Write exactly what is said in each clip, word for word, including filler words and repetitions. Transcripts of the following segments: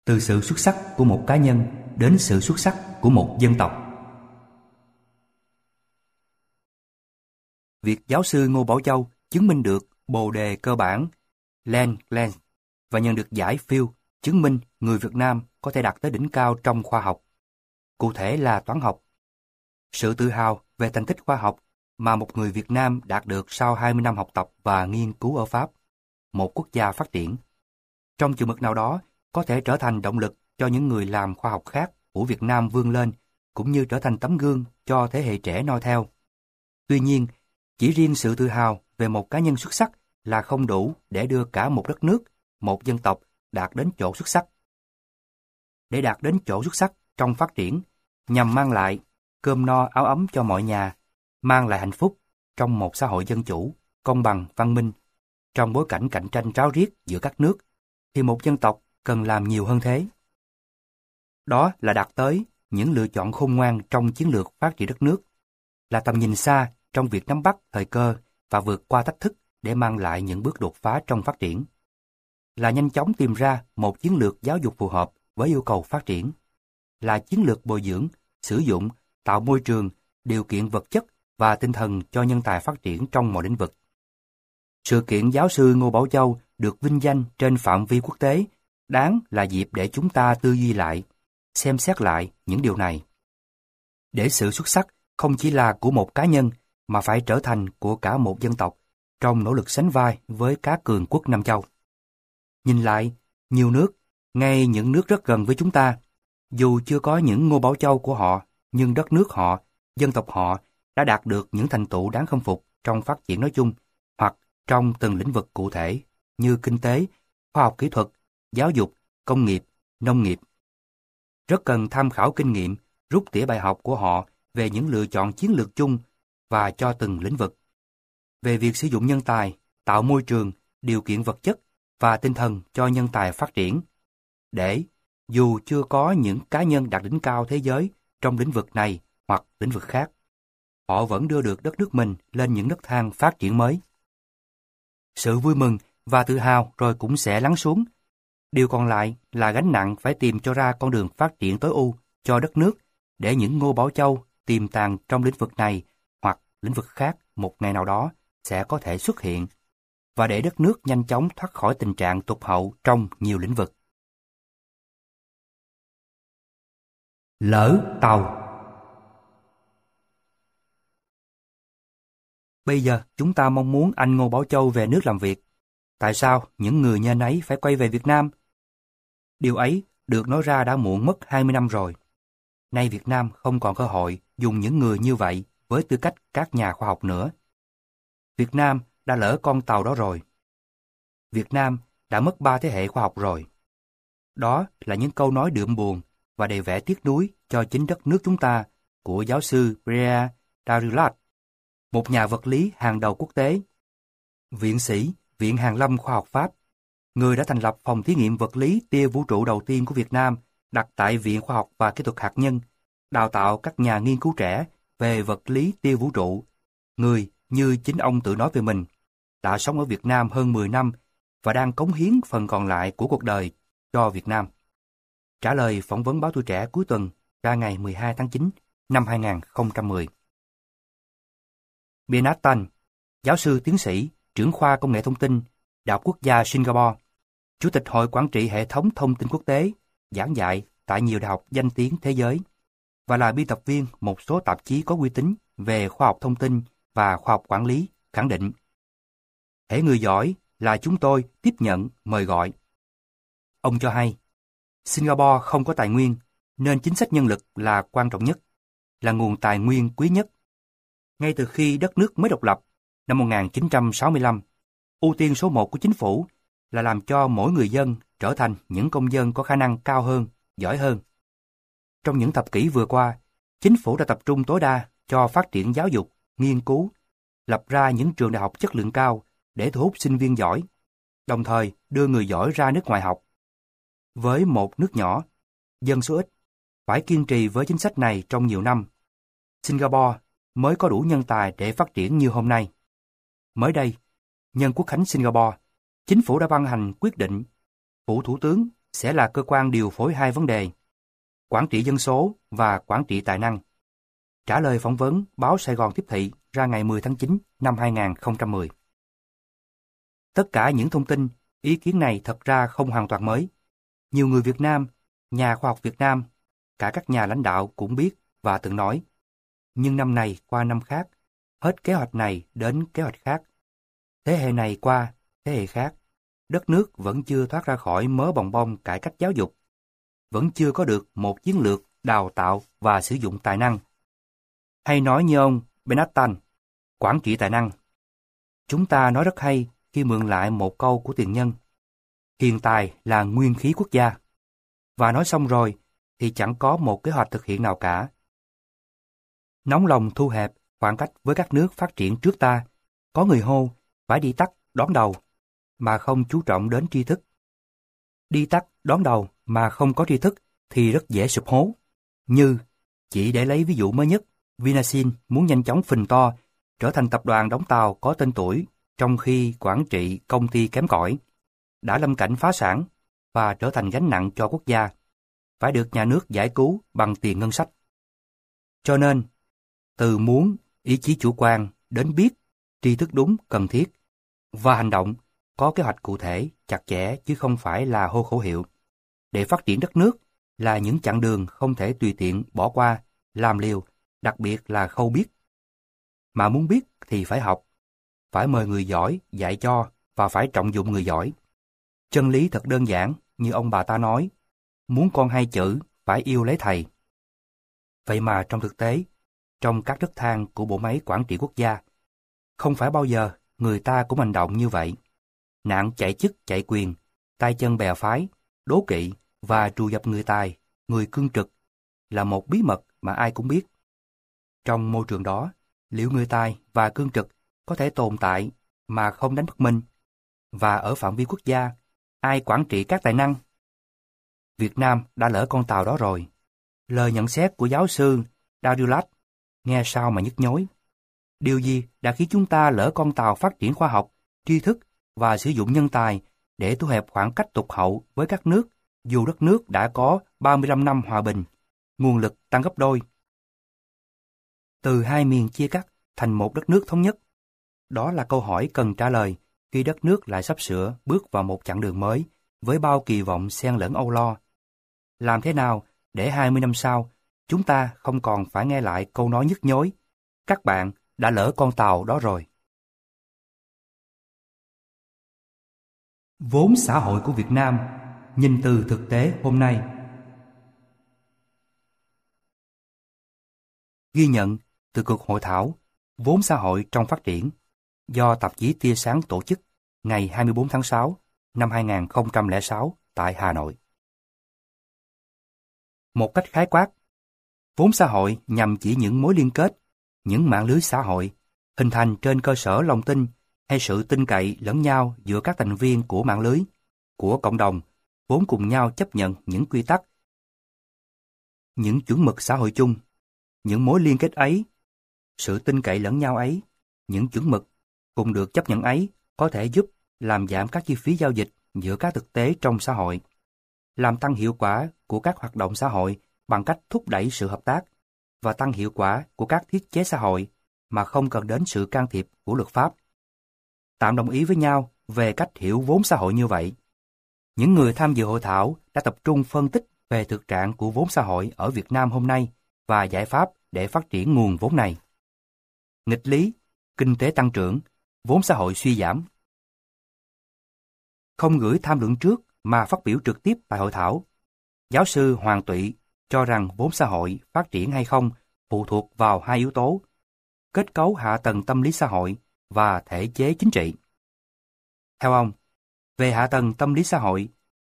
Từ sự xuất sắc của một cá nhân đến sự xuất sắc của một dân tộc. Việc giáo sư Ngô Bảo Châu chứng minh được bồ đề cơ bản Lagrange và nhận được giải Fields chứng minh người Việt Nam có thể đạt tới đỉnh cao trong khoa học, cụ thể là toán học. Sự tự hào về thành tích khoa học mà một người Việt Nam đạt được sau hai mươi năm học tập và nghiên cứu ở Pháp, một quốc gia phát triển, trong chừng mực nào đó có thể trở thành động lực cho những người làm khoa học khác của Việt Nam vươn lên, cũng như trở thành tấm gương cho thế hệ trẻ noi theo. Tuy nhiên, chỉ riêng sự tự hào về một cá nhân xuất sắc là không đủ để đưa cả một đất nước, một dân tộc đạt đến chỗ xuất sắc. Để đạt đến chỗ xuất sắc trong phát triển, nhằm mang lại cơm no áo ấm cho mọi nhà, mang lại hạnh phúc trong một xã hội dân chủ, công bằng, văn minh, trong bối cảnh cạnh tranh ráo riết giữa các nước, thì một dân tộc cần làm nhiều hơn thế. Đó là đạt tới những lựa chọn khôn ngoan trong chiến lược phát triển đất nước, là tầm nhìn xa trong việc nắm bắt thời cơ và vượt qua thách thức để mang lại những bước đột phá trong phát triển, là nhanh chóng tìm ra một chiến lược giáo dục phù hợp với yêu cầu phát triển, là chiến lược bồi dưỡng, sử dụng, tạo môi trường, điều kiện vật chất và tinh thần cho nhân tài phát triển trong mọi lĩnh vực. Sự kiện giáo sư Ngô Bảo Châu được vinh danh trên phạm vi quốc tế đáng là dịp để chúng ta tư duy lại, xem xét lại những điều này. Để sự xuất sắc không chỉ là của một cá nhân mà phải trở thành của cả một dân tộc trong nỗ lực sánh vai với các cường quốc Nam Châu. Nhìn lại, nhiều nước, ngay những nước rất gần với chúng ta, dù chưa có những Ngô Bảo Châu của họ, nhưng đất nước họ, dân tộc họ đã đạt được những thành tựu đáng khâm phục trong phát triển nói chung, hoặc trong từng lĩnh vực cụ thể như kinh tế, khoa học kỹ thuật, giáo dục, công nghiệp, nông nghiệp. Rất cần tham khảo kinh nghiệm, rút tỉa bài học của họ về những lựa chọn chiến lược chung và cho từng lĩnh vực. Về việc sử dụng nhân tài, tạo môi trường, điều kiện vật chất và tinh thần cho nhân tài phát triển, để, dù chưa có những cá nhân đạt đỉnh cao thế giới trong lĩnh vực này hoặc lĩnh vực khác, họ vẫn đưa được đất nước mình lên những nấc thang phát triển mới. Sự vui mừng và tự hào rồi cũng sẽ lắng xuống. Điều còn lại là gánh nặng phải tìm cho ra con đường phát triển tối ưu cho đất nước để những Ngô Bảo Châu tiềm tàng trong lĩnh vực này hoặc lĩnh vực khác một ngày nào đó sẽ có thể xuất hiện, và để đất nước nhanh chóng thoát khỏi tình trạng tụt hậu trong nhiều lĩnh vực. Lỡ tàu. Bây giờ chúng ta mong muốn anh Ngô Bảo Châu về nước làm việc. Tại sao những người như anh ấy phải quay về Việt Nam? Điều ấy được nói ra đã muộn mất hai mươi năm rồi. Nay Việt Nam không còn cơ hội dùng những người như vậy với tư cách các nhà khoa học nữa. Việt Nam đã lỡ con tàu đó rồi. Việt Nam đã mất ba thế hệ khoa học rồi. Đó là những câu nói đượm buồn và đầy vẻ tiếc nuối cho chính đất nước chúng ta của giáo sư Pierre Dirichlet, một nhà vật lý hàng đầu quốc tế, viện sĩ Viện Hàn lâm Khoa học Pháp, người đã thành lập phòng thí nghiệm vật lý tia vũ trụ đầu tiên của Việt Nam đặt tại Viện Khoa học và Kỹ thuật Hạt nhân, đào tạo các nhà nghiên cứu trẻ về vật lý tia vũ trụ. Người, như chính ông tự nói về mình, đã sống ở Việt Nam hơn mười năm và đang cống hiến phần còn lại của cuộc đời cho Việt Nam. Trả lời phỏng vấn báo Tuổi Trẻ cuối tuần ra ngày mười hai tháng chín năm hai nghìn không trăm mười. Bernard Tan, giáo sư tiến sĩ, trưởng khoa công nghệ thông tin, Đại học Quốc gia Singapore, Chủ tịch Hội Quản trị Hệ thống Thông tin Quốc tế, giảng dạy tại nhiều đại học danh tiếng thế giới, và là biên tập viên một số tạp chí có uy tín về khoa học thông tin và khoa học quản lý, khẳng định: hễ người giỏi là chúng tôi tiếp nhận, mời gọi. Ông cho hay, Singapore không có tài nguyên, nên chính sách nhân lực là quan trọng nhất, là nguồn tài nguyên quý nhất. Ngay từ khi đất nước mới độc lập, năm một nghìn chín trăm sáu mươi lăm, ưu tiên số một của chính phủ là làm cho mỗi người dân trở thành những công dân có khả năng cao hơn, giỏi hơn. Trong những thập kỷ vừa qua, chính phủ đã tập trung tối đa cho phát triển giáo dục, nghiên cứu, lập ra những trường đại học chất lượng cao để thu hút sinh viên giỏi, đồng thời đưa người giỏi ra nước ngoài học. Với một nước nhỏ, dân số ít, phải kiên trì với chính sách này trong nhiều năm, Singapore mới có đủ nhân tài để phát triển như hôm nay. Mới đây, nhân Quốc khánh Singapore, chính phủ đã ban hành quyết định, phủ Thủ tướng sẽ là cơ quan điều phối hai vấn đề, quản trị dân số và quản trị tài năng. Trả lời phỏng vấn báo Sài Gòn Tiếp Thị ra ngày mười tháng chín năm hai nghìn không trăm mười. Tất cả những thông tin, ý kiến này thật ra không hoàn toàn mới. Nhiều người Việt Nam, nhà khoa học Việt Nam, cả các nhà lãnh đạo cũng biết và từng nói. Nhưng năm này qua năm khác, hết kế hoạch này đến kế hoạch khác. Thế hệ này qua thế hệ khác, đất nước vẫn chưa thoát ra khỏi mớ bòng bong cải cách giáo dục. Vẫn chưa có được một chiến lược đào tạo và sử dụng tài năng. Hay nói như ông Benathan, quản trị tài năng. Chúng ta nói rất hay khi mượn lại một câu của tiền nhân. Hiền tài là nguyên khí quốc gia. Và nói xong rồi thì chẳng có một kế hoạch thực hiện nào cả. Nóng lòng thu hẹp khoảng cách với các nước phát triển trước ta, có người hô phải đi tắt đón đầu, mà không chú trọng đến tri thức. Đi tắt đón đầu mà không có tri thức thì rất dễ sụp hố. Như, chỉ để lấy ví dụ mới nhất, Vinasin muốn nhanh chóng phình to, trở thành tập đoàn đóng tàu có tên tuổi, trong khi quản trị công ty kém cỏi, đã lâm cảnh phá sản và trở thành gánh nặng cho quốc gia, phải được nhà nước giải cứu bằng tiền ngân sách. Cho nên, từ muốn, ý chí chủ quan, đến biết, tri thức đúng, cần thiết, và hành động, có kế hoạch cụ thể, chặt chẽ chứ không phải là hô khẩu hiệu. Để phát triển đất nước là những chặng đường không thể tùy tiện bỏ qua, làm liều, đặc biệt là khâu biết. Mà muốn biết thì phải học, phải mời người giỏi dạy cho và phải trọng dụng người giỏi. Chân lý thật đơn giản như ông bà ta nói, muốn con hay chữ phải yêu lấy thầy. Vậy mà trong thực tế, trong các nấc thang của bộ máy quản trị quốc gia, không phải bao giờ người ta cũng hành động như vậy. Nạn chạy chức chạy quyền, tay chân bè phái, đố kỵ và trù dập người tài, người cương trực là một bí mật mà ai cũng biết. Trong môi trường đó, liệu người tài và cương trực có thể tồn tại mà không đánh bất minh? Và ở phạm vi quốc gia, ai quản trị các tài năng? Việt Nam đã lỡ con tàu đó rồi. Lời nhận xét của giáo sư Dariulas nghe sao mà nhức nhối. Điều gì đã khiến chúng ta lỡ con tàu phát triển khoa học, tri thức và sử dụng nhân tài để thu hẹp khoảng cách tụt hậu với các nước, dù đất nước đã có ba mươi lăm năm hòa bình, nguồn lực tăng gấp đôi. Từ hai miền chia cắt thành một đất nước thống nhất. Đó là câu hỏi cần trả lời khi đất nước lại sắp sửa bước vào một chặng đường mới với bao kỳ vọng xen lẫn âu lo. Làm thế nào để hai mươi năm sau, chúng ta không còn phải nghe lại câu nói nhức nhối, các bạn đã lỡ con tàu đó rồi. Vốn xã hội của Việt Nam, nhìn từ thực tế hôm nay. Ghi nhận từ cuộc hội thảo Vốn xã hội trong phát triển do tạp chí Tia Sáng tổ chức ngày hai mươi tư tháng sáu năm hai nghìn không trăm lẻ sáu tại Hà Nội. Một cách khái quát, vốn xã hội nhằm chỉ những mối liên kết, những mạng lưới xã hội hình thành trên cơ sở lòng tin hay sự tin cậy lẫn nhau giữa các thành viên của mạng lưới, của cộng đồng, vốn cùng nhau chấp nhận những quy tắc, những chuẩn mực xã hội chung. Những mối liên kết ấy, sự tin cậy lẫn nhau ấy, những chuẩn mực cùng được chấp nhận ấy có thể giúp làm giảm các chi phí giao dịch giữa các thực tế trong xã hội, làm tăng hiệu quả của các hoạt động xã hội bằng cách thúc đẩy sự hợp tác và tăng hiệu quả của các thiết chế xã hội mà không cần đến sự can thiệp của luật pháp. Tạm đồng ý với nhau về cách hiểu vốn xã hội như vậy. Những người tham dự hội thảo đã tập trung phân tích về thực trạng của vốn xã hội ở Việt Nam hôm nay và giải pháp để phát triển nguồn vốn này. Nghịch lý, kinh tế tăng trưởng, vốn xã hội suy giảm. Không gửi tham luận trước mà phát biểu trực tiếp tại hội thảo, giáo sư Hoàng Tụy cho rằng vốn xã hội phát triển hay không phụ thuộc vào hai yếu tố: kết cấu hạ tầng tâm lý xã hội và thể chế chính trị. Theo ông, về hạ tầng tâm lý xã hội,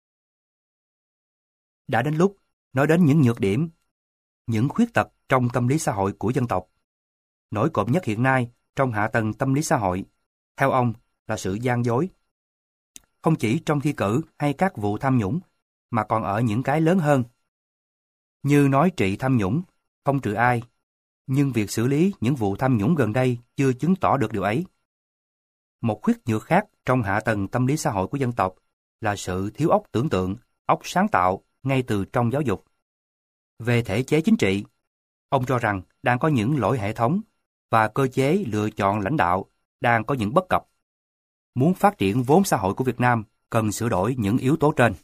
đã đến lúc nói đến những nhược điểm, những khuyết tật trong tâm lý xã hội của dân tộc. Nổi cộm nhất hiện nay trong hạ tầng tâm lý xã hội, theo ông, là sự gian dối. Không chỉ trong thi cử hay các vụ tham nhũng, mà còn ở những cái lớn hơn. Như nói trị tham nhũng, không trừ ai, nhưng việc xử lý những vụ tham nhũng gần đây chưa chứng tỏ được điều ấy. Một khuyết nhược khác trong hạ tầng tâm lý xã hội của dân tộc là sự thiếu óc tưởng tượng, óc sáng tạo ngay từ trong giáo dục. Về thể chế chính trị, ông cho rằng đang có những lỗi hệ thống và cơ chế lựa chọn lãnh đạo đang có những bất cập. Muốn phát triển vốn xã hội của Việt Nam cần sửa đổi những yếu tố trên.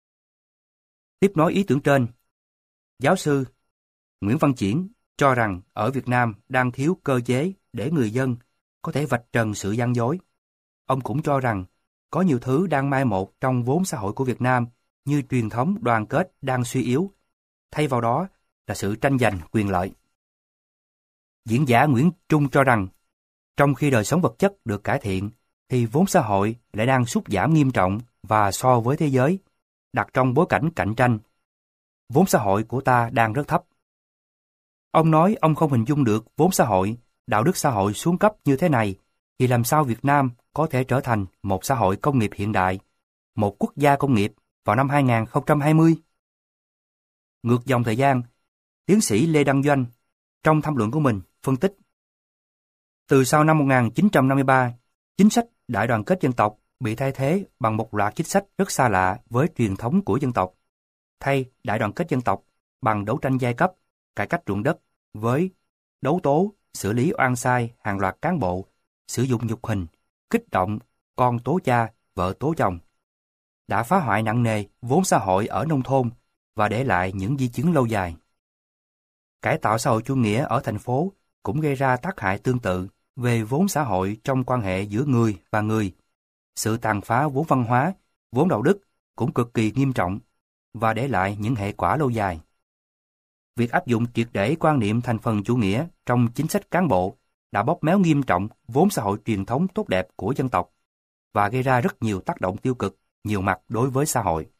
Tiếp nối ý tưởng trên, giáo sư Nguyễn Văn Triển cho rằng ở Việt Nam đang thiếu cơ chế để người dân có thể vạch trần sự gian dối. Ông cũng cho rằng có nhiều thứ đang mai một trong vốn xã hội của Việt Nam như truyền thống đoàn kết đang suy yếu, thay vào đó là sự tranh giành quyền lợi. Diễn giả Nguyễn Trung cho rằng trong khi đời sống vật chất được cải thiện thì vốn xã hội lại đang sút giảm nghiêm trọng và so với thế giới, đặt trong bối cảnh cạnh tranh, vốn xã hội của ta đang rất thấp. Ông nói ông không hình dung được vốn xã hội, đạo đức xã hội xuống cấp như thế này, thì làm sao Việt Nam có thể trở thành một xã hội công nghiệp hiện đại, một quốc gia công nghiệp vào năm hai nghìn không trăm hai mươi. Ngược dòng thời gian, tiến sĩ Lê Đăng Doanh trong tham luận của mình phân tích. Từ sau năm một nghìn chín trăm năm mươi ba, chính sách đại đoàn kết dân tộc bị thay thế bằng một loạt chính sách rất xa lạ với truyền thống của dân tộc. Thay đại đoàn kết dân tộc bằng đấu tranh giai cấp, cải cách ruộng đất với đấu tố, xử lý oan sai hàng loạt cán bộ, sử dụng nhục hình, kích động, con tố cha, vợ tố chồng, đã phá hoại nặng nề vốn xã hội ở nông thôn và để lại những di chứng lâu dài. Cải tạo xã hội chủ nghĩa ở thành phố cũng gây ra tác hại tương tự về vốn xã hội trong quan hệ giữa người và người. Sự tàn phá vốn văn hóa, vốn đạo đức cũng cực kỳ nghiêm trọng và để lại những hệ quả lâu dài. Việc áp dụng triệt để quan niệm thành phần chủ nghĩa trong chính sách cán bộ đã bóp méo nghiêm trọng vốn xã hội truyền thống tốt đẹp của dân tộc và gây ra rất nhiều tác động tiêu cực, nhiều mặt đối với xã hội.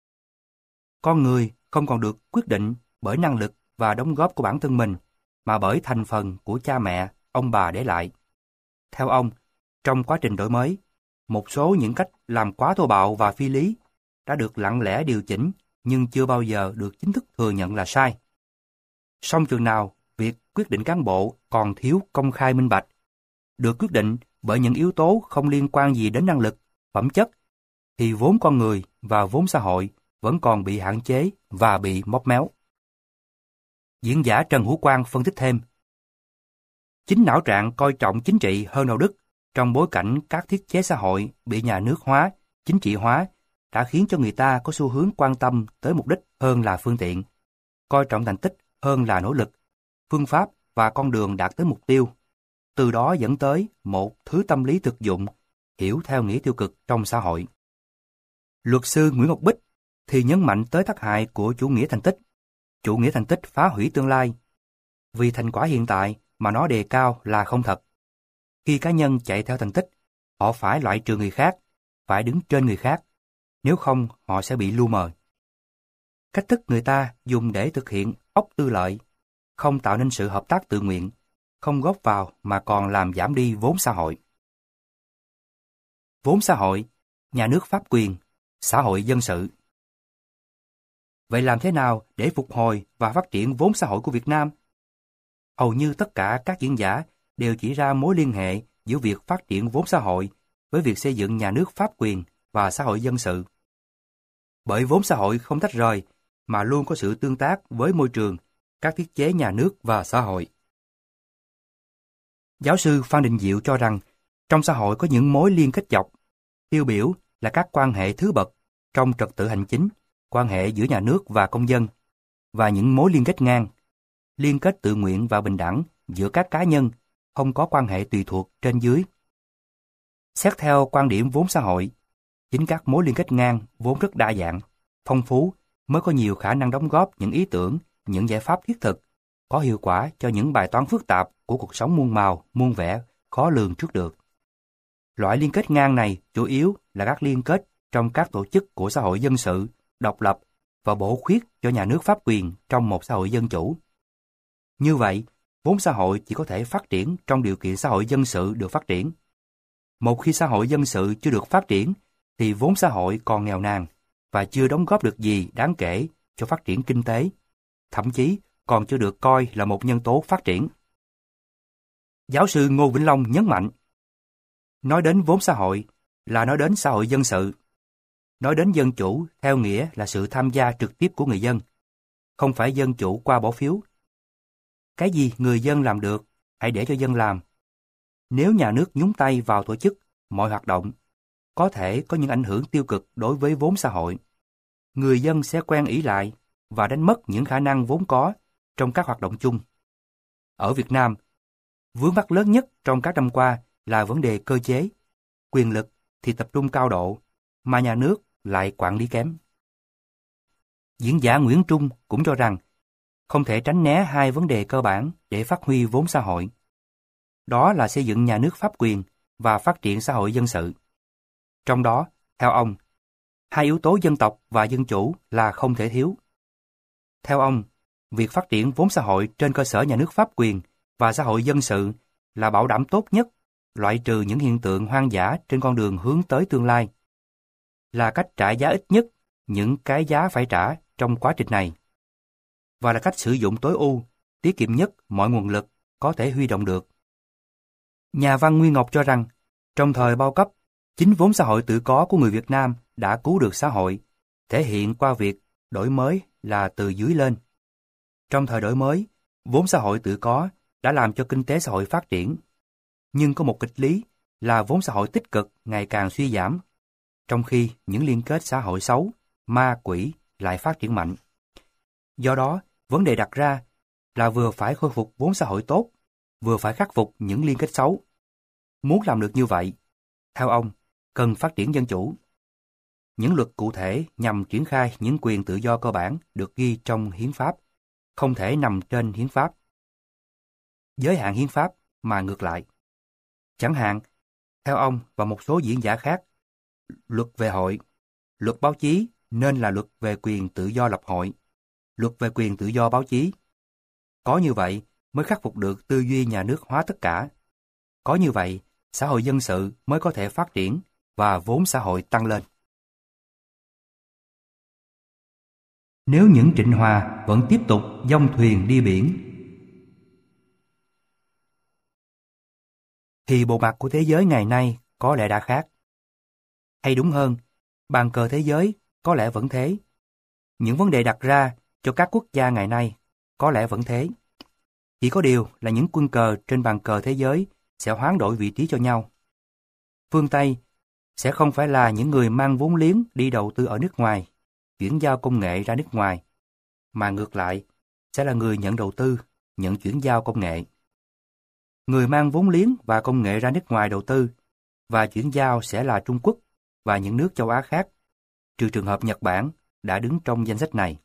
Con người không còn được quyết định bởi năng lực và đóng góp của bản thân mình, mà bởi thành phần của cha mẹ, ông bà để lại. Theo ông, trong quá trình đổi mới, một số những cách làm quá thô bạo và phi lý đã được lặng lẽ điều chỉnh nhưng chưa bao giờ được chính thức thừa nhận là sai. Song chừng nào việc quyết định cán bộ còn thiếu công khai minh bạch, được quyết định bởi những yếu tố không liên quan gì đến năng lực, phẩm chất, thì vốn con người và vốn xã hội vẫn còn bị hạn chế và bị móp méo. Diễn giả Trần Hữu Quang phân tích thêm. Chính não trạng coi trọng chính trị hơn đạo đức trong bối cảnh các thiết chế xã hội bị nhà nước hóa, chính trị hóa đã khiến cho người ta có xu hướng quan tâm tới mục đích hơn là phương tiện, coi trọng thành tích hơn là nỗ lực, phương pháp và con đường đạt tới mục tiêu. Từ đó dẫn tới một thứ tâm lý thực dụng, hiểu theo nghĩa tiêu cực trong xã hội. Luật sư Nguyễn Ngọc Bích thì nhấn mạnh tới tác hại của chủ nghĩa thành tích. Chủ nghĩa thành tích phá hủy tương lai, vì thành quả hiện tại mà nó đề cao là không thật. Khi cá nhân chạy theo thành tích, họ phải loại trừ người khác, phải đứng trên người khác, nếu không họ sẽ bị lu mờ. Cách thức người ta dùng để thực hiện óc tư lợi, không tạo nên sự hợp tác tự nguyện, không góp vào mà còn làm giảm đi vốn xã hội. Vốn xã hội, nhà nước pháp quyền, xã hội dân sự. Vậy làm thế nào để phục hồi và phát triển vốn xã hội của Việt Nam? Hầu như tất cả các diễn giả đều chỉ ra mối liên hệ giữa việc phát triển vốn xã hội với việc xây dựng nhà nước pháp quyền và xã hội dân sự. Bởi vốn xã hội không tách rời mà luôn có sự tương tác với môi trường, các thiết chế nhà nước và xã hội. Giáo sư Phan Đình Diệu cho rằng trong xã hội có những mối liên kết dọc, tiêu biểu là các quan hệ thứ bậc trong trật tự hành chính, quan hệ giữa nhà nước và công dân, và những mối liên kết ngang, liên kết tự nguyện và bình đẳng giữa các cá nhân, không có quan hệ tùy thuộc trên dưới. Xét theo quan điểm vốn xã hội, chính các mối liên kết ngang vốn rất đa dạng, phong phú mới có nhiều khả năng đóng góp những ý tưởng, những giải pháp thiết thực, có hiệu quả cho những bài toán phức tạp của cuộc sống muôn màu, muôn vẻ, khó lường trước được. Loại liên kết ngang này chủ yếu là các liên kết trong các tổ chức của xã hội dân sự, độc lập và bổ khuyết cho nhà nước pháp quyền trong một xã hội dân chủ. Như vậy, vốn xã hội chỉ có thể phát triển trong điều kiện xã hội dân sự được phát triển. Một khi xã hội dân sự chưa được phát triển, thì vốn xã hội còn nghèo nàn và chưa đóng góp được gì đáng kể cho phát triển kinh tế, thậm chí còn chưa được coi là một nhân tố phát triển. Giáo sư Ngô Vĩnh Long nhấn mạnh, nói đến vốn xã hội là nói đến xã hội dân sự. nói đến dân chủ theo nghĩa là sự tham gia trực tiếp của người dân, không phải dân chủ qua bỏ phiếu. Cái gì người dân làm được, hãy để cho dân làm. Nếu nhà nước nhúng tay vào tổ chức, mọi hoạt động, có thể có những ảnh hưởng tiêu cực đối với vốn xã hội. Người dân sẽ quen ỷ lại và đánh mất những khả năng vốn có trong các hoạt động chung. Ở Việt Nam, vướng mắc lớn nhất trong các năm qua là vấn đề cơ chế. Quyền lực thì tập trung cao độ, mà nhà nước lại quản lý kém. Diễn giả Nguyễn Trung cũng cho rằng không thể tránh né hai vấn đề cơ bản để phát huy vốn xã hội. Đó là xây dựng nhà nước pháp quyền và phát triển xã hội dân sự. Trong đó, theo ông, hai yếu tố dân tộc và dân chủ là không thể thiếu. Theo ông, việc phát triển vốn xã hội trên cơ sở nhà nước pháp quyền và xã hội dân sự là bảo đảm tốt nhất, loại trừ những hiện tượng hoang dã trên con đường hướng tới tương lai. Là cách trả giá ít nhất những cái giá phải trả trong quá trình này. Và là cách sử dụng tối ưu, tiết kiệm nhất mọi nguồn lực có thể huy động được. Nhà văn Nguyên Ngọc cho rằng, trong thời bao cấp, chính vốn xã hội tự có của người Việt Nam đã cứu được xã hội, thể hiện qua việc đổi mới là từ dưới lên. Trong thời đổi mới, vốn xã hội tự có đã làm cho kinh tế xã hội phát triển. Nhưng có một kịch lý là vốn xã hội tích cực ngày càng suy giảm, trong khi những liên kết xã hội xấu, ma quỷ lại phát triển mạnh. Do đó, vấn đề đặt ra là vừa phải khôi phục vốn xã hội tốt, vừa phải khắc phục những liên kết xấu. Muốn làm được như vậy, theo ông, cần phát triển dân chủ. Những luật cụ thể nhằm triển khai những quyền tự do cơ bản được ghi trong hiến pháp, không thể nằm trên hiến pháp, giới hạn hiến pháp mà ngược lại. Chẳng hạn, theo ông và một số diễn giả khác, luật về hội, luật báo chí nên là luật về quyền tự do lập hội, luật về quyền tự do báo chí. Có như vậy mới khắc phục được tư duy nhà nước hóa tất cả. Có như vậy, xã hội dân sự mới có thể phát triển và vốn xã hội tăng lên. Nếu những Trịnh Hòa vẫn tiếp tục dông thuyền đi biển, thì bộ mặt của thế giới ngày nay có lẽ đã khác. Hay đúng hơn, bàn cờ thế giới có lẽ vẫn thế. Những vấn đề đặt ra cho các quốc gia ngày nay có lẽ vẫn thế. Chỉ có điều là những quân cờ trên bàn cờ thế giới sẽ hoán đổi vị trí cho nhau. Phương Tây sẽ không phải là những người mang vốn liếng đi đầu tư ở nước ngoài, chuyển giao công nghệ ra nước ngoài, mà ngược lại sẽ là người nhận đầu tư, nhận chuyển giao công nghệ. Người mang vốn liếng và công nghệ ra nước ngoài đầu tư và chuyển giao sẽ là Trung Quốc và những nước châu Á khác, trừ trường hợp Nhật Bản đã đứng trong danh sách này.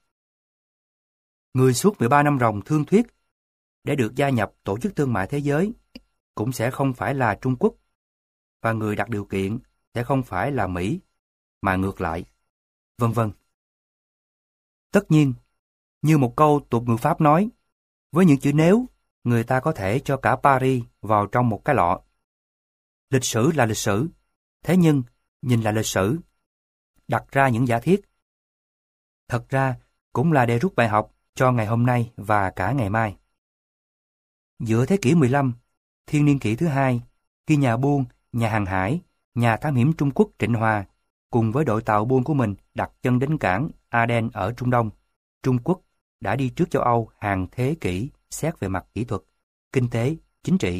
Người suốt mười ba năm ròng thương thuyết để được gia nhập Tổ chức Thương mại Thế giới cũng sẽ không phải là Trung Quốc, và người đặt điều kiện sẽ không phải là Mỹ, mà ngược lại, vân vân. Tất nhiên, như một câu tục ngữ Pháp nói, với những chữ nếu, người ta có thể cho cả Paris vào trong một cái lọ. Lịch sử là lịch sử, thế nhưng nhìn lại lịch sử, đặt ra những giả thiết. Thật ra cũng là để rút bài học cho ngày hôm nay và cả ngày mai. Giữa thế kỷ mười lăm, thiên niên kỷ thứ hai, khi nhà buôn, nhà hàng hải, nhà thám hiểm Trung Quốc Trịnh Hòa cùng với đội tàu buôn của mình đặt chân đến cảng Aden ở Trung Đông, Trung Quốc đã đi trước châu Âu hàng thế kỷ xét về mặt kỹ thuật, kinh tế, chính trị.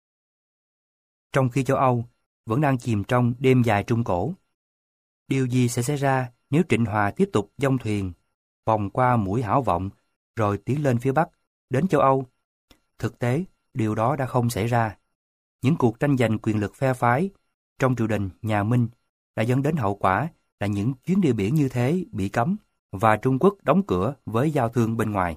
Trong khi châu Âu vẫn đang chìm trong đêm dài Trung Cổ, điều gì sẽ xảy ra nếu Trịnh Hòa tiếp tục dông thuyền, vòng qua mũi Hảo Vọng, rồi tiến lên phía Bắc, đến châu Âu? Thực tế, điều đó đã không xảy ra. Những cuộc tranh giành quyền lực phe phái trong triều đình nhà Minh đã dẫn đến hậu quả là những chuyến đi biển như thế bị cấm và Trung Quốc đóng cửa với giao thương bên ngoài.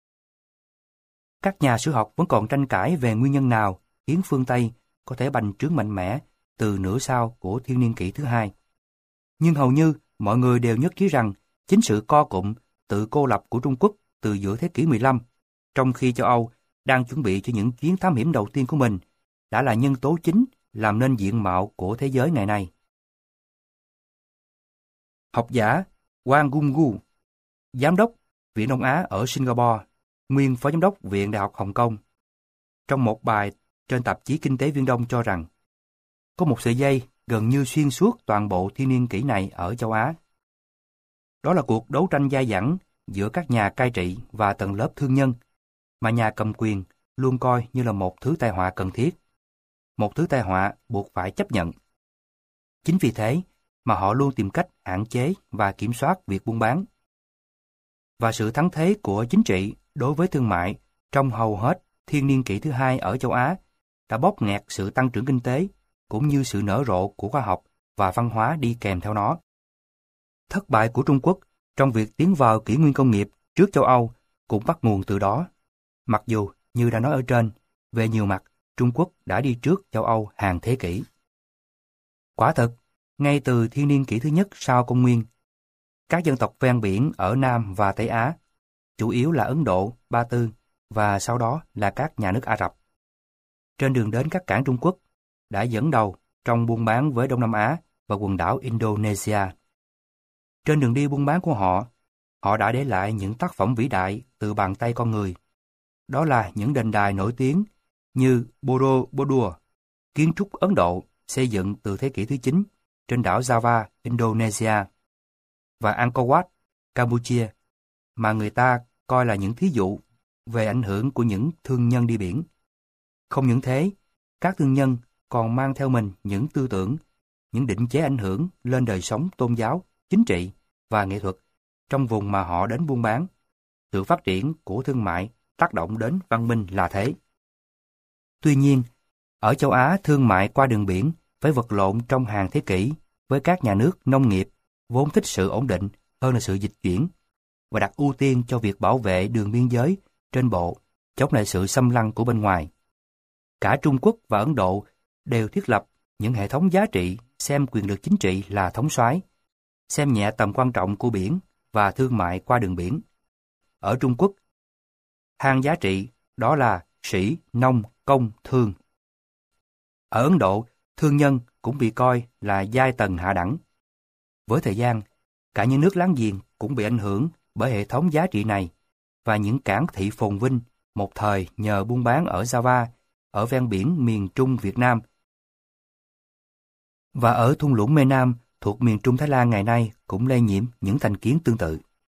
Các nhà sử học vẫn còn tranh cãi về nguyên nhân nào khiến phương Tây có thể bành trướng mạnh mẽ từ nửa sau của thiên niên kỷ thứ hai. Nhưng hầu như mọi người đều nhất trí rằng chính sự co cụm, tự cô lập của Trung Quốc từ giữa thế kỷ mười lăm, trong khi châu Âu đang chuẩn bị cho những chuyến thám hiểm đầu tiên của mình, đã là nhân tố chính làm nên diện mạo của thế giới ngày nay. Học giả Wang Gungwu, Giám đốc Viện Đông Á ở Singapore, nguyên Phó Giám đốc Viện Đại học Hồng Kông, trong một bài trên tạp chí Kinh tế Viễn Đông cho rằng có một sợi dây gần như xuyên suốt toàn bộ thiên niên kỷ này ở châu Á. Đó là cuộc đấu tranh dai dẳng giữa các nhà cai trị và tầng lớp thương nhân, mà nhà cầm quyền luôn coi như là một thứ tai họa cần thiết, một thứ tai họa buộc phải chấp nhận. Chính vì thế mà họ luôn tìm cách hạn chế và kiểm soát việc buôn bán. Và sự thắng thế của chính trị đối với thương mại trong hầu hết thiên niên kỷ thứ hai ở châu Á đã bóp nghẹt sự tăng trưởng kinh tế cũng như sự nở rộ của khoa học và văn hóa đi kèm theo nó. Thất bại của Trung Quốc trong việc tiến vào kỷ nguyên công nghiệp trước châu Âu cũng bắt nguồn từ đó. Mặc dù, như đã nói ở trên, về nhiều mặt, Trung Quốc đã đi trước châu Âu hàng thế kỷ. Quả thực, ngay từ thiên niên kỷ thứ nhất sau công nguyên, các dân tộc ven biển ở Nam và Tây Á, chủ yếu là Ấn Độ, Ba Tư và sau đó là các nhà nước Ả Rập, trên đường đến các cảng Trung Quốc, đã dẫn đầu trong buôn bán với Đông Nam Á và quần đảo Indonesia. Trên đường đi buôn bán của họ, họ đã để lại những tác phẩm vĩ đại từ bàn tay con người. Đó là những đền đài nổi tiếng như Borobudur, kiến trúc Ấn Độ xây dựng từ thế kỷ thứ chín trên đảo Java, Indonesia, và Angkor Wat, Campuchia, mà người ta coi là những thí dụ về ảnh hưởng của những thương nhân đi biển. Không những thế, các thương nhân còn mang theo mình những tư tưởng, những định chế ảnh hưởng lên đời sống tôn giáo, chính trị và nghệ thuật trong vùng mà họ đến buôn bán. Sự phát triển của thương mại tác động đến văn minh là thế. Tuy nhiên, ở châu Á, thương mại qua đường biển phải vật lộn trong hàng thế kỷ với các nhà nước nông nghiệp vốn thích sự ổn định hơn là sự dịch chuyển và đặt ưu tiên cho việc bảo vệ đường biên giới trên bộ chống lại sự xâm lăng của bên ngoài. Cả Trung Quốc và Ấn Độ đều thiết lập những hệ thống giá trị xem quyền lực chính trị là thống soái, xem nhẹ tầm quan trọng của biển và thương mại qua đường biển. Ở Trung Quốc, hàng giá trị đó là sĩ, nông, công, thương. Ở Ấn Độ, thương nhân cũng bị coi là giai tầng hạ đẳng. Với thời gian, cả những nước láng giềng cũng bị ảnh hưởng bởi hệ thống giá trị này, và những cảng thị phồn vinh một thời nhờ buôn bán ở Java, ở ven biển miền Trung Việt Nam, và ở thung lũng Mê Nam thuộc miền Trung Thái Lan ngày nay cũng lây nhiễm những thành kiến tương tự.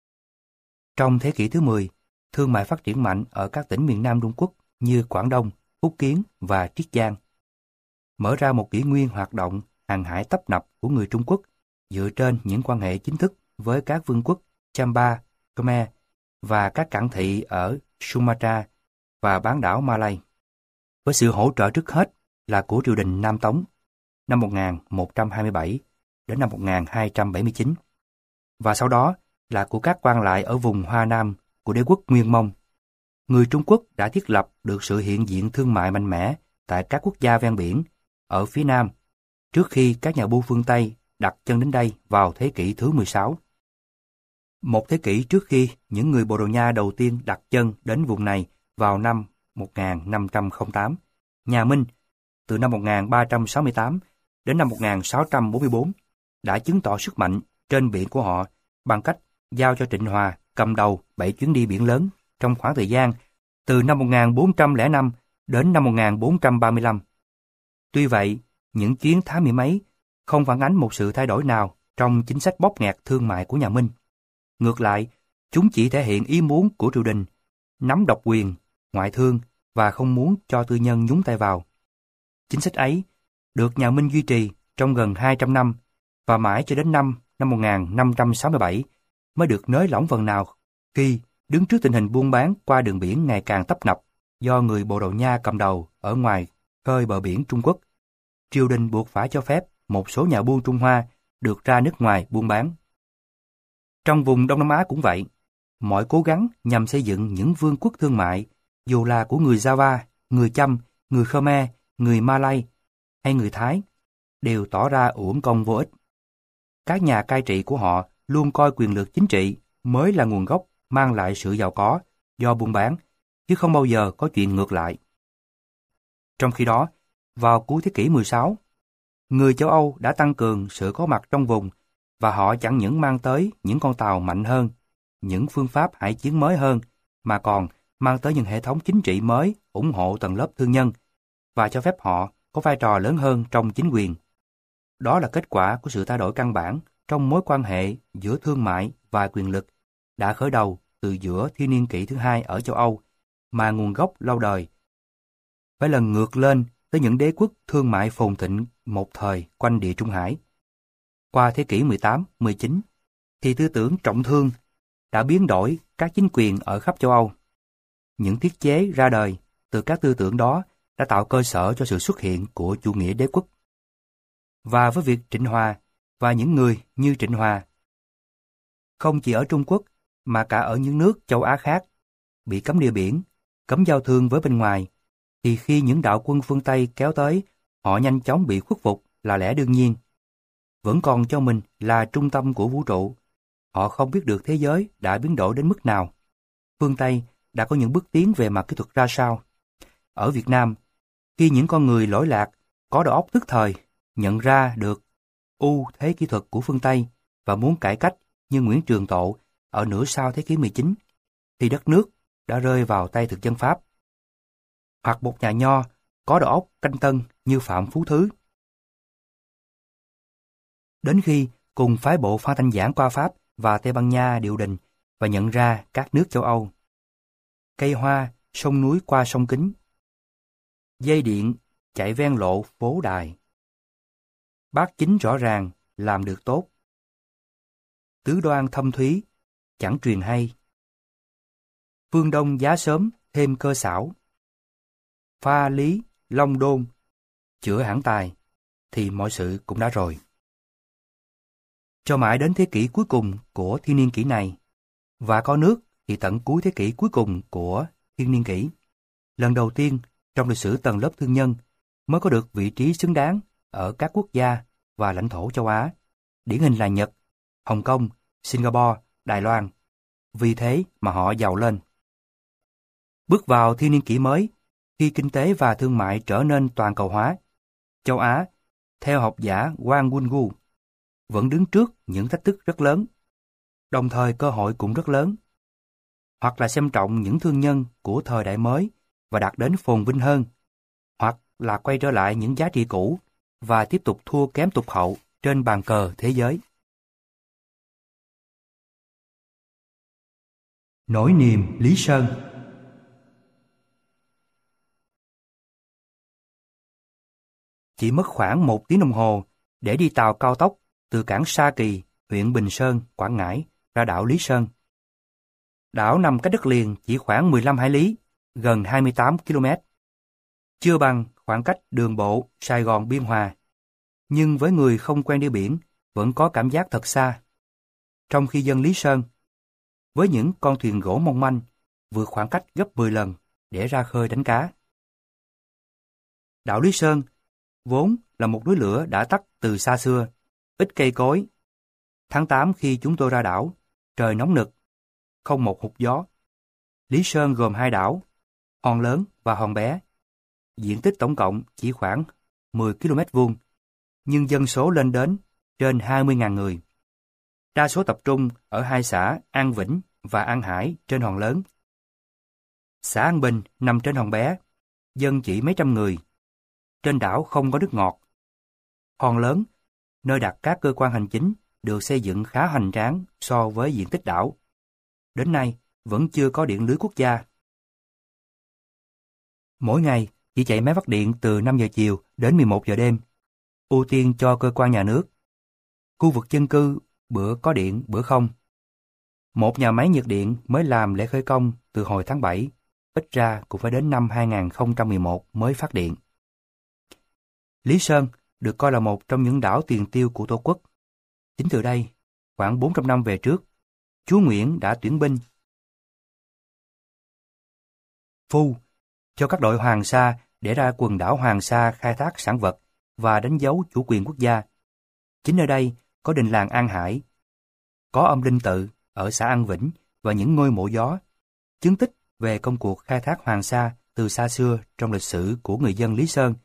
Trong thế kỷ thứ mười, thương mại phát triển mạnh ở các tỉnh miền Nam Trung Quốc như Quảng Đông, Phúc Kiến và Triết Giang, mở ra một kỷ nguyên hoạt động hàng hải tấp nập của người Trung Quốc dựa trên những quan hệ chính thức với các vương quốc Chamba, Khmer và các cảng thị ở Sumatra và bán đảo Malay, với sự hỗ trợ trước hết là của triều đình Nam Tống năm một nghìn một trăm hai mươi bảy đến năm một nghìn hai trăm bảy mươi chín, và sau đó là của các quan lại ở vùng Hoa Nam của đế quốc Nguyên Mông. Người Trung Quốc đã thiết lập được sự hiện diện thương mại mạnh mẽ tại các quốc gia ven biển ở phía Nam, trước khi các nhà buôn phương Tây đặt chân đến đây vào thế kỷ thứ mười sáu. Một thế kỷ trước khi những người Bồ Đào Nha đầu tiên đặt chân đến vùng này vào năm một nghìn năm trăm lẻ tám, nhà Minh, từ năm một nghìn ba trăm sáu mươi tám đến năm một nghìn sáu trăm bốn mươi tư, đã chứng tỏ sức mạnh trên biển của họ bằng cách giao cho Trịnh Hòa cầm đầu bảy chuyến đi biển lớn trong khoảng thời gian từ năm một nghìn bốn trăm lẻ năm đến năm một nghìn bốn trăm ba mươi lăm. Tuy vậy, những chuyến thám hiểm ấy không phản ánh một sự thay đổi nào trong chính sách bóp nghẹt thương mại của nhà Minh. Ngược lại, chúng chỉ thể hiện ý muốn của triều đình nắm độc quyền, ngoại thương và không muốn cho tư nhân nhúng tay vào. Chính sách ấy được nhà Minh duy trì trong gần hai trăm năm và mãi cho đến năm năm một nghìn năm trăm sáu mươi bảy mới được nới lỏng phần nào khi đứng trước tình hình buôn bán qua đường biển ngày càng tấp nập do người Bồ Đào Nha cầm đầu ở ngoài khơi bờ biển Trung Quốc. Triều đình buộc phải cho phép một số nhà buôn Trung Hoa được ra nước ngoài buôn bán. Trong vùng Đông Nam Á cũng vậy, mọi cố gắng nhằm xây dựng những vương quốc thương mại, dù là của người Java, người Chăm, người Khmer, người Malay hay người Thái, đều tỏ ra uổng công vô ích. Các nhà cai trị của họ luôn coi quyền lực chính trị mới là nguồn gốc mang lại sự giàu có do buôn bán, chứ không bao giờ có chuyện ngược lại. Trong khi đó, vào cuối thế kỷ mười sáu, người châu Âu đã tăng cường sự có mặt trong vùng, và họ chẳng những mang tới những con tàu mạnh hơn, những phương pháp hải chiến mới hơn, mà còn mang tới những hệ thống chính trị mới ủng hộ tầng lớp thương nhân và cho phép họ có vai trò lớn hơn trong chính quyền. Đó là kết quả của sự thay đổi căn bản trong mối quan hệ giữa thương mại và và quyền lực đã khởi đầu từ giữa thiên niên kỷ thứ hai ở châu Âu, mà nguồn gốc lâu đời phải lần ngược lên tới những đế quốc thương mại phồn thịnh một thời quanh Địa Trung Hải. Qua thế kỷ mười tám, mười chín, thì tư tưởng trọng thương đã biến đổi các chính quyền ở khắp châu Âu. Những thiết chế ra đời từ các tư tưởng đó đã tạo cơ sở cho sự xuất hiện của chủ nghĩa đế quốc. Và với việc Trịnh Hòa và những người như Trịnh Hòa, không chỉ ở Trung Quốc mà cả ở những nước châu Á khác, bị cấm địa biển, cấm giao thương với bên ngoài, thì khi những đạo quân phương Tây kéo tới, họ nhanh chóng bị khuất phục là lẽ đương nhiên. Vẫn còn cho mình là trung tâm của vũ trụ, họ không biết được thế giới đã biến đổi đến mức nào. Phương Tây đã có những bước tiến về mặt kỹ thuật ra sao. Ở Việt Nam, khi những con người lỗi lạc, có đầu óc tức thời, nhận ra được ưu thế kỹ thuật của phương Tây và muốn cải cách như Nguyễn Trường Tộ ở nửa sau thế kỷ mười chín, thì đất nước đã rơi vào tay thực dân Pháp. Hoặc một nhà nho có đầu óc canh tân như Phạm Phú Thứ. Đến khi cùng phái bộ Phan Thanh Giảng qua Pháp và Tây Ban Nha điều đình và nhận ra các nước châu Âu. Cây hoa, sông núi qua sông Kính. Dây điện chạy ven lộ phố đài. Bát chính rõ ràng, làm được tốt. Tứ đoan thâm thúy, chẳng truyền hay. Phương Đông giá sớm, thêm cơ xảo. Pha lý, long đôn, chữa hãng tài, thì mọi sự cũng đã rồi. Cho mãi đến thế kỷ cuối cùng của thiên niên kỷ này, và có nước thì tận cuối thế kỷ cuối cùng của thiên niên kỷ, lần đầu tiên trong lịch sử tầng lớp thương nhân mới có được vị trí xứng đáng ở các quốc gia và lãnh thổ châu Á, điển hình là Nhật, Hồng Kông, Singapore, Đài Loan. Vì thế mà họ giàu lên. Bước vào thiên niên kỷ mới, khi kinh tế và thương mại trở nên toàn cầu hóa, châu Á, theo học giả Wang Wungu, vẫn đứng trước những thách thức rất lớn, đồng thời cơ hội cũng rất lớn. Hoặc là xem trọng những thương nhân của thời đại mới và đạt đến phồn vinh hơn, hoặc là quay trở lại những giá trị cũ và tiếp tục thua kém tụt hậu trên bàn cờ thế giới. Nỗi niềm Lý Sơn. Chỉ mất khoảng một tiếng đồng hồ để đi tàu cao tốc từ cảng Sa Kỳ, huyện Bình Sơn, Quảng Ngãi ra đảo Lý Sơn. Đảo nằm cách đất liền chỉ khoảng mười lăm hải lý, gần hai mươi tám ki lô mét. Chưa bằng khoảng cách đường bộ Sài Gòn Biên Hòa, nhưng với người không quen đi biển vẫn có cảm giác thật xa. Trong khi dân Lý Sơn, với những con thuyền gỗ mong manh, vượt khoảng cách gấp mười lần để ra khơi đánh cá. Đảo Lý Sơn vốn là một núi lửa đã tắt từ xa xưa, ít cây cối. Tháng tám khi chúng tôi ra đảo, trời nóng nực, không một hột gió. Lý Sơn gồm hai đảo, Hòn Lớn và Hòn Bé. Diện tích tổng cộng chỉ khoảng mười ki lô mét vuông, nhưng dân số lên đến trên hai mươi nghìn người. Đa số tập trung ở hai xã An Vĩnh và An Hải trên Hòn Lớn. Xã An Bình nằm trên Hòn Bé, dân chỉ mấy trăm người. Trên đảo không có nước ngọt. Hòn Lớn, nơi đặt các cơ quan hành chính, được xây dựng khá hoành tráng so với diện tích đảo. Đến nay, vẫn chưa có điện lưới quốc gia. Mỗi ngày, chỉ chạy máy phát điện từ năm giờ chiều đến mười một giờ đêm, ưu tiên cho cơ quan nhà nước. Khu vực dân cư, bữa có điện, bữa không. Một nhà máy nhiệt điện mới làm lễ khởi công từ hồi tháng bảy, ít ra cũng phải đến năm hai nghìn không trăm mười một mới phát điện. Lý Sơn được coi là một trong những đảo tiền tiêu của Tổ quốc. Chính từ đây, khoảng bốn trăm năm về trước, chúa Nguyễn đã tuyển binh phu cho các đội Hoàng Sa để ra quần đảo Hoàng Sa khai thác sản vật và đánh dấu chủ quyền quốc gia. Chính nơi đây có đình làng An Hải, có âm Đinh Tự ở xã An Vĩnh và những ngôi mộ gió, chứng tích về công cuộc khai thác Hoàng Sa từ xa xưa trong lịch sử của người dân Lý Sơn,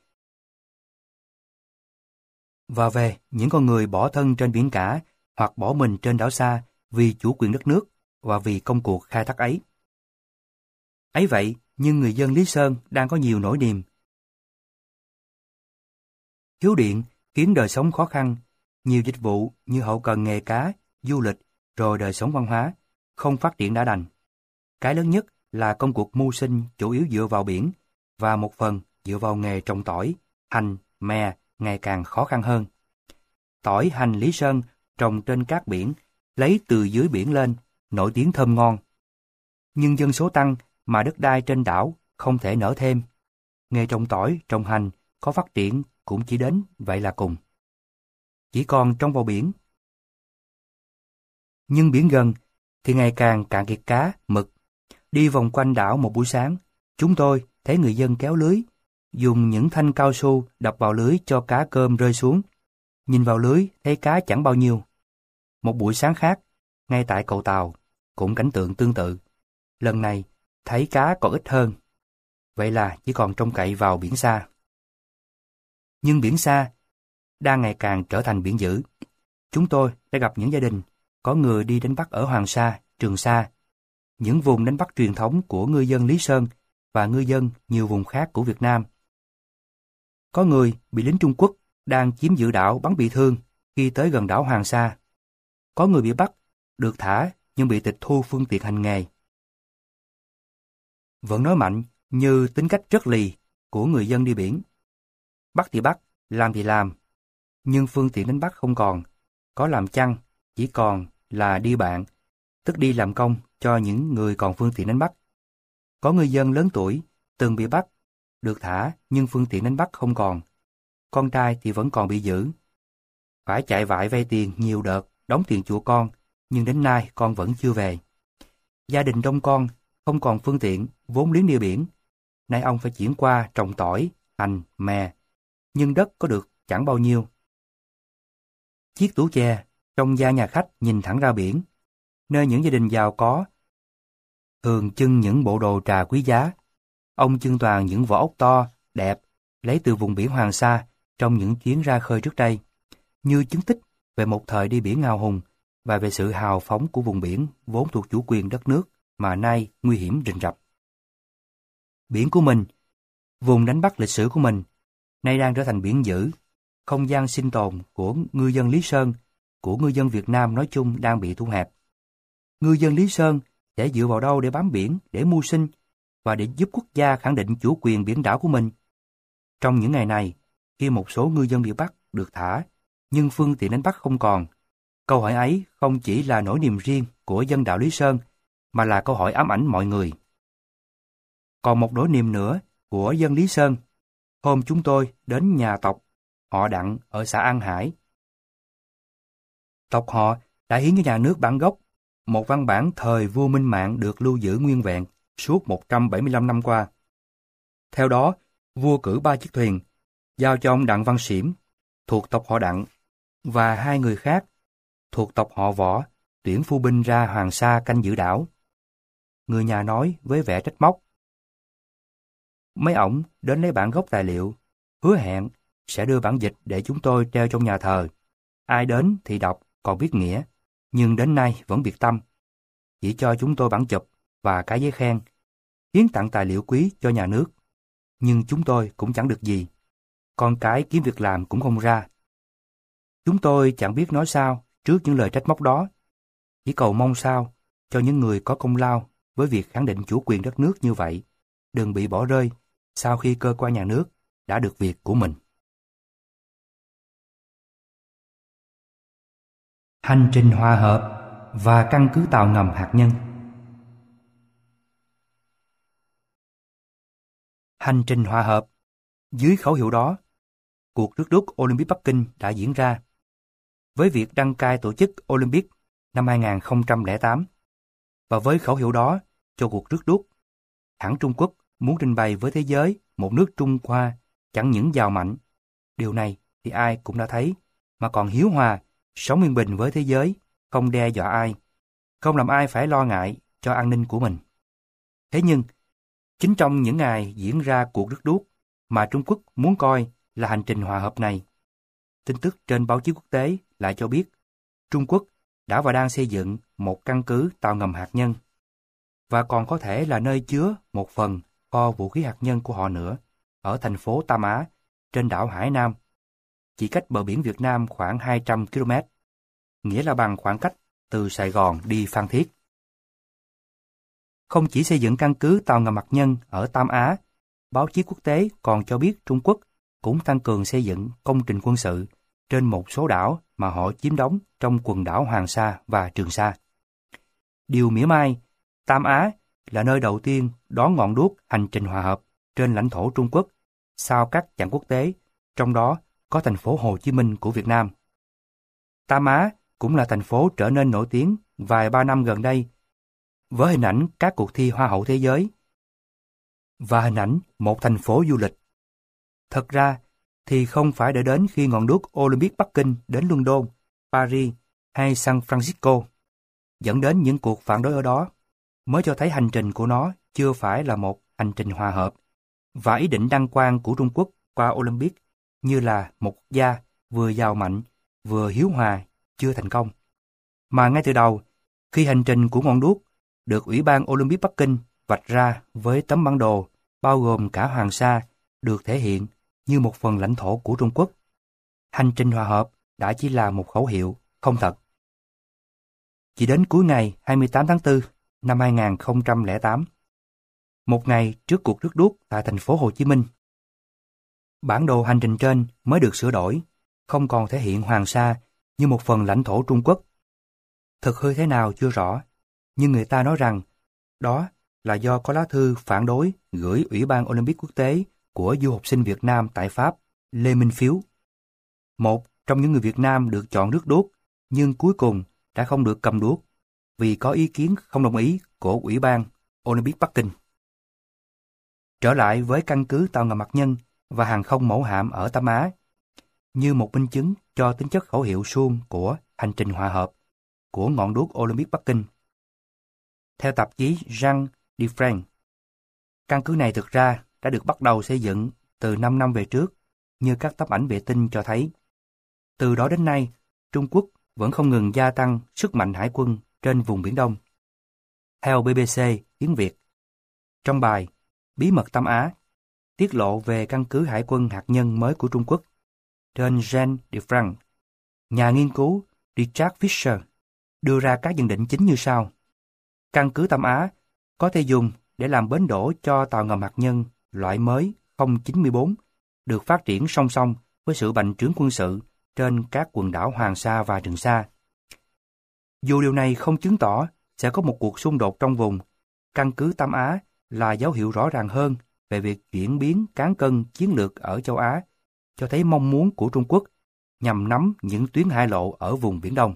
và về những con người bỏ thân trên biển cả hoặc bỏ mình trên đảo xa vì chủ quyền đất nước và vì công cuộc khai thác ấy. Ấy vậy, nhưng người dân Lý Sơn đang có nhiều nỗi niềm. Thiếu điện khiến đời sống khó khăn, nhiều dịch vụ như hậu cần nghề cá, du lịch, rồi đời sống văn hóa không phát triển đã đành. Cái lớn nhất là công cuộc mưu sinh chủ yếu dựa vào biển và một phần dựa vào nghề trồng tỏi, hành, mè ngày càng khó khăn hơn. Tỏi, hành, Lý Sơn trồng trên cát biển, lấy từ dưới biển lên, nổi tiếng thơm ngon. Nhưng dân số tăng mà đất đai trên đảo không thể nở thêm. Nghề trồng tỏi, trồng hành có phát triển cũng chỉ đến vậy là cùng. Chỉ còn trong vào biển. Nhưng biển gần thì ngày càng cạn kiệt cá, mực. Đi vòng quanh đảo một buổi sáng, chúng tôi thấy người dân kéo lưới, dùng những thanh cao su đập vào lưới cho cá cơm rơi xuống. Nhìn vào lưới thấy cá chẳng bao nhiêu. Một buổi sáng khác, ngay tại cầu tàu, cũng cảnh tượng tương tự. Lần này, thấy cá còn ít hơn. Vậy là chỉ còn trông cậy vào biển xa. Nhưng biển xa đang ngày càng trở thành biển dữ. Chúng tôi đã gặp những gia đình có người đi đánh bắt ở Hoàng Sa, Trường Sa, những vùng đánh bắt truyền thống của ngư dân Lý Sơn và ngư dân nhiều vùng khác của Việt Nam. Có người bị lính Trung Quốc đang chiếm giữ đảo bắn bị thương khi tới gần đảo Hoàng Sa. Có người bị bắt, được thả nhưng bị tịch thu phương tiện hành nghề. Vẫn nói mạnh như tính cách rất lì của người dân đi biển. Bắt thì bắt, làm thì làm, nhưng phương tiện đánh bắt không còn, có làm chăng chỉ còn là đi bạn, tức đi làm công cho những người còn phương tiện đánh bắt. Có ngư dân lớn tuổi từng bị bắt, được thả nhưng phương tiện đánh bắt không còn. Con trai thì vẫn còn bị giữ. Phải chạy vại vay tiền nhiều đợt, đóng tiền chuộc con, nhưng đến nay con vẫn chưa về. Gia đình đông con, không còn phương tiện, vốn liếng đi biển. Nay ông phải chuyển qua trồng tỏi, hành, mè, nhưng đất có được chẳng bao nhiêu. Chiếc tủ chè trong gia nhà khách nhìn thẳng ra biển, nơi những gia đình giàu có thường trưng những bộ đồ trà quý giá. Ông trưng toàn những vỏ ốc to, đẹp, lấy từ vùng biển Hoàng Sa trong những chuyến ra khơi trước đây, như chứng tích về một thời đi biển hào hùng và về sự hào phóng của vùng biển vốn thuộc chủ quyền đất nước mà nay nguy hiểm rình rập. Biển của mình, vùng đánh bắt lịch sử của mình, nay đang trở thành biển dữ. Không gian sinh tồn của ngư dân Lý Sơn, của ngư dân Việt Nam nói chung đang bị thu hẹp. Ngư dân Lý Sơn sẽ dựa vào đâu để bám biển, để mưu sinh và để giúp quốc gia khẳng định chủ quyền biển đảo của mình? Trong những ngày này, khi một số ngư dân bị bắt, được thả, nhưng phương tiện đánh bắt không còn, câu hỏi ấy không chỉ là nỗi niềm riêng của dân đảo Lý Sơn, mà là câu hỏi ám ảnh mọi người. Còn một nỗi niềm nữa của dân Lý Sơn. Hôm chúng tôi đến nhà tộc họ Đặng ở xã An Hải. Tộc họ đã hiến cho nhà nước bản gốc, một văn bản thời vua Minh Mạng được lưu giữ nguyên vẹn suốt một trăm bảy mươi lăm năm qua. Theo đó, vua cử ba chiếc thuyền, giao cho ông Đặng Văn Xỉm, thuộc tộc họ Đặng, và hai người khác, thuộc tộc họ Võ, tuyển phu binh ra Hoàng Sa canh giữ đảo. Người nhà nói với vẻ trách móc. Mấy ổng đến lấy bản gốc tài liệu, hứa hẹn sẽ đưa bản dịch để chúng tôi treo trong nhà thờ. Ai đến thì đọc, còn biết nghĩa, nhưng đến nay vẫn biệt tâm. Chỉ cho chúng tôi bản chụp và cái giấy khen, hiến tặng tài liệu quý cho nhà nước. Nhưng chúng tôi cũng chẳng được gì. Con cái kiếm việc làm cũng không ra. Chúng tôi chẳng biết nói sao trước những lời trách móc đó. Chỉ cầu mong sao cho những người có công lao với việc khẳng định chủ quyền đất nước như vậy đừng bị bỏ rơi sau khi cơ quan nhà nước đã được việc của mình. Hành trình hòa hợp và căn cứ tàu ngầm hạt nhân. Hành trình hòa hợp. Dưới khẩu hiệu đó, cuộc rước đuốc Olympic Bắc Kinh đã diễn ra. Với việc đăng cai tổ chức Olympic năm hai không không tám, và với khẩu hiệu đó cho cuộc rước đuốc, hãng Trung Quốc muốn trình bày với thế giới một nước Trung Hoa chẳng những giàu mạnh, điều này thì ai cũng đã thấy, mà còn hiếu hòa, sống yên bình với thế giới, không đe dọa ai, không làm ai phải lo ngại cho an ninh của mình. Thế nhưng, chính trong những ngày diễn ra cuộc rước đuốc mà Trung Quốc muốn coi là hành trình hòa hợp này, tin tức trên báo chí quốc tế lại cho biết Trung Quốc đã và đang xây dựng một căn cứ tàu ngầm hạt nhân, và còn có thể là nơi chứa một phần kho vũ khí hạt nhân của họ nữa, ở thành phố Tam Á, trên đảo Hải Nam, chỉ cách bờ biển Việt Nam khoảng hai trăm ki lô mét, nghĩa là bằng khoảng cách từ Sài Gòn đi Phan Thiết. Không chỉ xây dựng căn cứ tàu ngầm hạt nhân ở Tam Á, báo chí quốc tế còn cho biết Trung Quốc cũng tăng cường xây dựng công trình quân sự trên một số đảo mà họ chiếm đóng trong quần đảo Hoàng Sa và Trường Sa. Điều mỉa mai, Tam Á là nơi đầu tiên đón ngọn đuốc hành trình hòa hợp trên lãnh thổ Trung Quốc sau các chặng quốc tế, trong đó có thành phố Hồ Chí Minh của Việt Nam. Tam Á cũng là thành phố trở nên nổi tiếng vài ba năm gần đây với hình ảnh các cuộc thi Hoa hậu thế giới và hình ảnh một thành phố du lịch. Thật ra thì không phải đợi đến khi ngọn đuốc Olympic Bắc Kinh đến London, Paris hay San Francisco dẫn đến những cuộc phản đối ở đó mới cho thấy hành trình của nó chưa phải là một hành trình hòa hợp, và ý định đăng quang của Trung Quốc qua Olympic như là một quốc gia vừa giàu mạnh vừa hiếu hòa chưa thành công. Mà ngay từ đầu, khi hành trình của ngọn đuốc được Ủy ban Olympic Bắc Kinh vạch ra với tấm bản đồ bao gồm cả Hoàng Sa được thể hiện như một phần lãnh thổ của Trung Quốc, hành trình hòa hợp đã chỉ là một khẩu hiệu không thật. Chỉ đến cuối ngày hai mươi tám tháng tư năm hai nghìn không trăm lẻ tám, một ngày trước cuộc rước đuốc tại thành phố Hồ Chí Minh, bản đồ hành trình trên mới được sửa đổi, không còn thể hiện Hoàng Sa như một phần lãnh thổ Trung Quốc. Thực hư thế nào chưa rõ, nhưng người ta nói rằng đó là do có lá thư phản đối gửi Ủy ban Olympic quốc tế của du học sinh Việt Nam tại Pháp, Lê Minh Phiếu. Một trong những người Việt Nam được chọn rước đuốc, nhưng cuối cùng đã không được cầm đuốc vì có ý kiến không đồng ý của Ủy ban Olympic Bắc Kinh. Trở lại với căn cứ tàu ngầm hạt nhân và hàng không mẫu hạm ở Tam Á, như một minh chứng cho tính chất khẩu hiệu suông của hành trình hòa hợp của ngọn đuốc Olympic Bắc Kinh. Theo tạp chí Jean de France, căn cứ này thực ra đã được bắt đầu xây dựng từ năm năm về trước, như các tấm ảnh vệ tinh cho thấy. Từ đó đến nay, Trung Quốc vẫn không ngừng gia tăng sức mạnh hải quân trên vùng Biển Đông. Theo bê bê xê tiếng Việt, trong bài Bí mật Tam Á, tiết lộ về căn cứ hải quân hạt nhân mới của Trung Quốc, trên Jean de France, nhà nghiên cứu Richard Fisher đưa ra các nhận định chính như sau. Căn cứ Tam Á có thể dùng để làm bến đỗ cho tàu ngầm hạt nhân loại mới không chín bốn, được phát triển song song với sự bành trướng quân sự trên các quần đảo Hoàng Sa và Trường Sa. Dù điều này không chứng tỏ sẽ có một cuộc xung đột trong vùng, căn cứ Tam Á là dấu hiệu rõ ràng hơn về việc chuyển biến cán cân chiến lược ở châu Á, cho thấy mong muốn của Trung Quốc nhằm nắm những tuyến hải lộ ở vùng Biển Đông.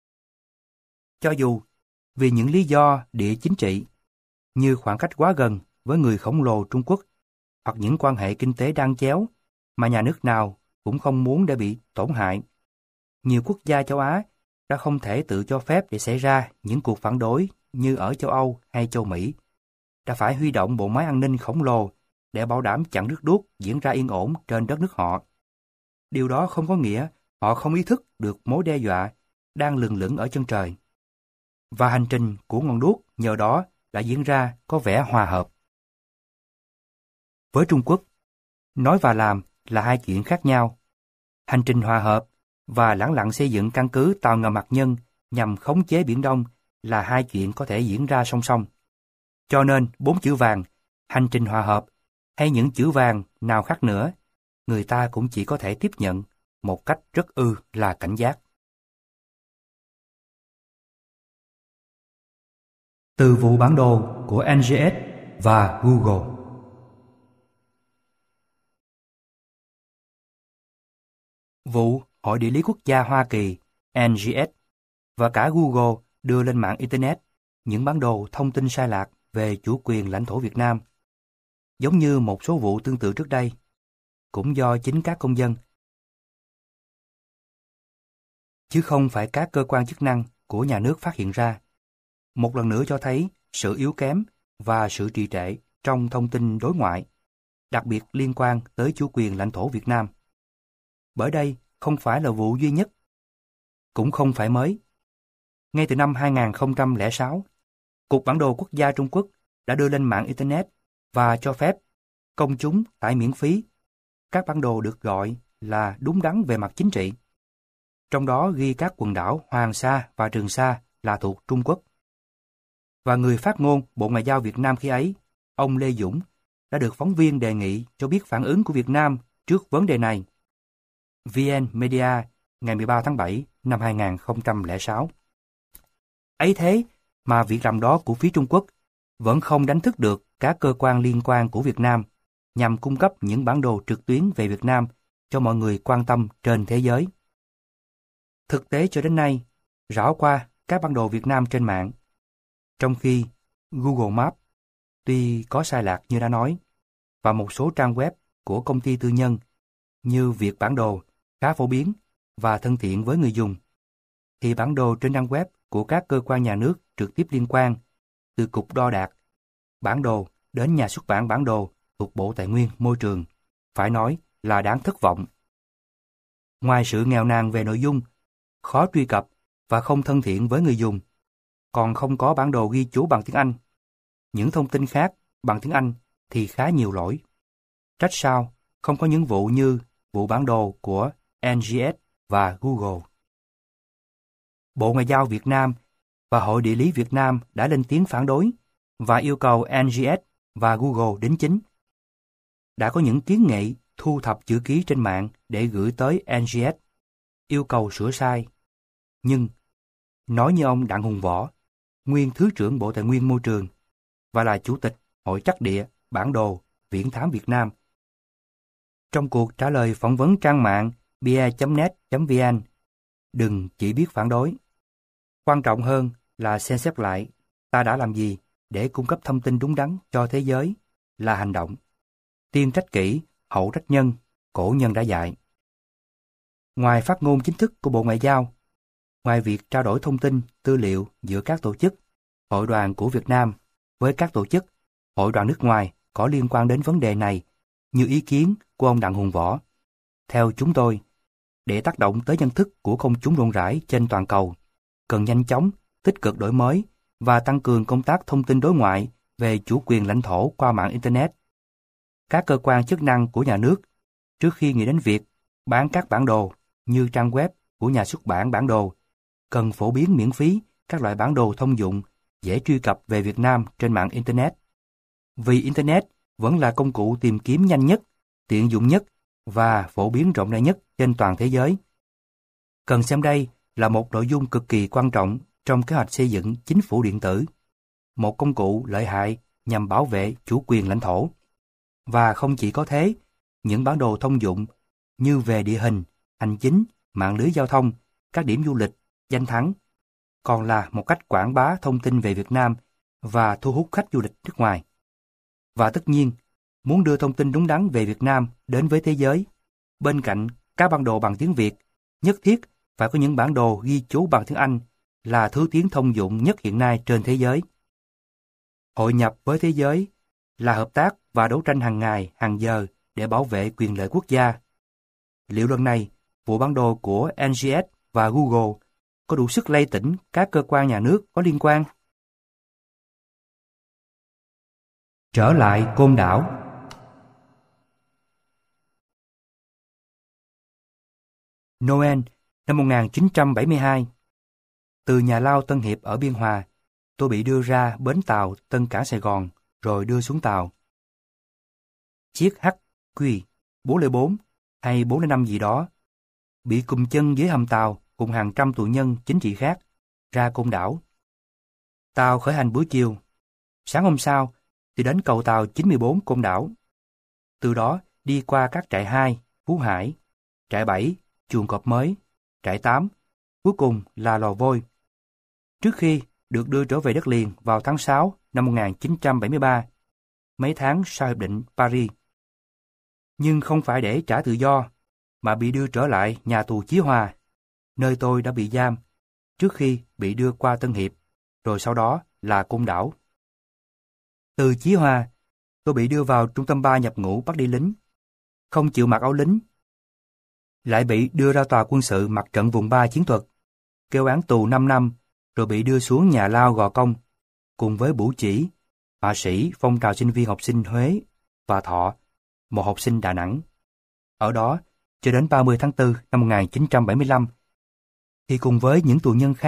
Cho dù vì những lý do địa chính trị, như khoảng cách quá gần với người khổng lồ Trung Quốc, hoặc những quan hệ kinh tế đan chéo mà nhà nước nào cũng không muốn để bị tổn hại, nhiều quốc gia châu Á đã không thể tự cho phép để xảy ra những cuộc phản đối như ở châu Âu hay châu Mỹ, đã phải huy động bộ máy an ninh khổng lồ để bảo đảm chặn rước đuốc diễn ra yên ổn trên đất nước họ. Điều đó không có nghĩa họ không ý thức được mối đe dọa đang lừng lững ở chân trời. Và hành trình của ngọn đuốc nhờ đó đã diễn ra có vẻ hòa hợp. Với Trung Quốc, nói và làm là hai chuyện khác nhau. Hành trình hòa hợp và lẳng lặng xây dựng căn cứ tàu ngầm hạt nhân nhằm khống chế Biển Đông là hai chuyện có thể diễn ra song song. Cho nên bốn chữ vàng, hành trình hòa hợp hay những chữ vàng nào khác nữa, người ta cũng chỉ có thể tiếp nhận một cách rất ư là cảnh giác. Từ vụ bản đồ của en giê ét và Google. Vụ Hội Địa lý Quốc gia Hoa Kỳ en giê ét và cả Google đưa lên mạng Internet những bản đồ thông tin sai lạc về chủ quyền lãnh thổ Việt Nam, giống như một số vụ tương tự trước đây, cũng do chính các công dân, chứ không phải các cơ quan chức năng của nhà nước phát hiện ra. Một lần nữa cho thấy sự yếu kém và sự trì trệ trong thông tin đối ngoại, đặc biệt liên quan tới chủ quyền lãnh thổ Việt Nam. Bởi đây không phải là vụ duy nhất, cũng không phải mới. Ngay từ năm hai nghìn không trăm lẻ sáu, Cục Bản đồ Quốc gia Trung Quốc đã đưa lên mạng Internet và cho phép công chúng tải miễn phí các bản đồ được gọi là đúng đắn về mặt chính trị. Trong đó ghi các quần đảo Hoàng Sa và Trường Sa là thuộc Trung Quốc. Và người phát ngôn Bộ Ngoại giao Việt Nam khi ấy, ông Lê Dũng, đã được phóng viên đề nghị cho biết phản ứng của Việt Nam trước vấn đề này. vê en Media ngày mười ba tháng bảy năm hai nghìn không trăm lẻ sáu. Ấy thế mà việc làm đó của phía Trung Quốc vẫn không đánh thức được các cơ quan liên quan của Việt Nam nhằm cung cấp những bản đồ trực tuyến về Việt Nam cho mọi người quan tâm trên thế giới. Thực tế cho đến nay, rảo qua các bản đồ Việt Nam trên mạng, trong khi Google Maps tuy có sai lạc như đã nói, và một số trang web của công ty tư nhân như Việt Bản Đồ khá phổ biến và thân thiện với người dùng, thì bản đồ trên trang web của các cơ quan nhà nước trực tiếp liên quan, từ Cục Đo đạc Bản đồ đến nhà xuất bản bản đồ thuộc Bộ Tài nguyên Môi trường, phải nói là đáng thất vọng. Ngoài sự nghèo nàn về nội dung, khó truy cập và không thân thiện với người dùng, còn không có bản đồ ghi chú bằng tiếng Anh. Những thông tin khác bằng tiếng Anh thì khá nhiều lỗi. Trách sao không có những vụ như vụ bản đồ của en giê ét và Google. Bộ Ngoại giao Việt Nam và Hội Địa lý Việt Nam đã lên tiếng phản đối và yêu cầu en giê ét và Google đính chính. Đã có những kiến nghị thu thập chữ ký trên mạng để gửi tới en giê ét, yêu cầu sửa sai. Nhưng, nói như ông Đặng Hùng Võ, nguyên Thứ trưởng Bộ Tài nguyên Môi trường và là Chủ tịch Hội Trắc địa, Bản đồ, Viễn thám Việt Nam, trong cuộc trả lời phỏng vấn trang mạng bia chấm net chấm vn, đừng chỉ biết phản đối. Quan trọng hơn là xem xét lại ta đã làm gì để cung cấp thông tin đúng đắn cho thế giới là hành động. Tiên trách kỷ, hậu trách nhân, cổ nhân đã dạy. Ngoài phát ngôn chính thức của Bộ Ngoại giao, ngoài việc trao đổi thông tin, tư liệu giữa các tổ chức, hội đoàn của Việt Nam với các tổ chức, hội đoàn nước ngoài có liên quan đến vấn đề này, như ý kiến của ông Đặng Hùng Võ, theo chúng tôi, để tác động tới nhận thức của công chúng rộng rãi trên toàn cầu, cần nhanh chóng, tích cực đổi mới và tăng cường công tác thông tin đối ngoại về chủ quyền lãnh thổ qua mạng Internet. Các cơ quan chức năng của nhà nước, trước khi nghĩ đến việc bán các bản đồ như trang web của nhà xuất bản bản đồ, cần phổ biến miễn phí các loại bản đồ thông dụng dễ truy cập về Việt Nam trên mạng Internet. Vì Internet vẫn là công cụ tìm kiếm nhanh nhất, tiện dụng nhất và phổ biến rộng rãi nhất trên toàn thế giới. Cần xem đây là một nội dung cực kỳ quan trọng trong kế hoạch xây dựng chính phủ điện tử, một công cụ lợi hại nhằm bảo vệ chủ quyền lãnh thổ. Và không chỉ có thế, những bản đồ thông dụng như về địa hình, hành chính, mạng lưới giao thông, các điểm du lịch, danh thắng, còn là một cách quảng bá thông tin về Việt Nam và thu hút khách du lịch nước ngoài. Và tất nhiên, muốn đưa thông tin đúng đắn về Việt Nam đến với thế giới, bên cạnh các bản đồ bằng tiếng Việt, nhất thiết phải có những bản đồ ghi chú bằng tiếng Anh là thứ tiếng thông dụng nhất hiện nay trên thế giới. Hội nhập với thế giới là hợp tác và đấu tranh hàng ngày, hàng giờ để bảo vệ quyền lợi quốc gia. Liệu lần này, vụ bản đồ của en giê ét và Google có đủ sức lay tỉnh các cơ quan nhà nước có liên quan? Trở lại Côn Đảo. Noel năm một nghìn chín trăm bảy mươi hai. Từ nhà lao Tân Hiệp ở Biên Hòa, tôi bị đưa ra bến tàu Tân Cảng Sài Gòn, rồi đưa xuống tàu. Chiếc hát quy bốn không bốn hay bốn không năm gì đó, bị cùm chân dưới hầm tàu cùng hàng trăm tù nhân chính trị khác, ra Côn Đảo. Tàu khởi hành buổi chiều. Sáng hôm sau, thì đến cầu tàu chín mươi bốn Côn Đảo. Từ đó đi qua các trại hai, Phú Hải, trại bảy, Chuồng Cọp Mới, trại tám, cuối cùng là Lò Vôi. Trước khi được đưa trở về đất liền vào tháng sáu năm một nghìn chín trăm bảy mươi ba, mấy tháng sau Hiệp định Paris. Nhưng không phải để trả tự do, mà bị đưa trở lại nhà tù Chí Hòa, nơi tôi đã bị giam, trước khi bị đưa qua Tân Hiệp, rồi sau đó là Côn Đảo. Từ Chí Hòa, tôi bị đưa vào trung tâm ba nhập ngũ bắt đi lính. Không chịu mặc áo lính, lại bị đưa ra tòa quân sự mặt trận vùng ba chiến thuật, kêu án tù năm năm, rồi bị đưa xuống nhà lao Gò Công, cùng với Bủ Chỉ, họa sĩ phong trào sinh viên học sinh Huế, và Thọ, một học sinh Đà Nẵng. Ở đó, cho đến ba mươi tháng tư năm một nghìn chín trăm bảy mươi lăm, thì cùng với những tù nhân khác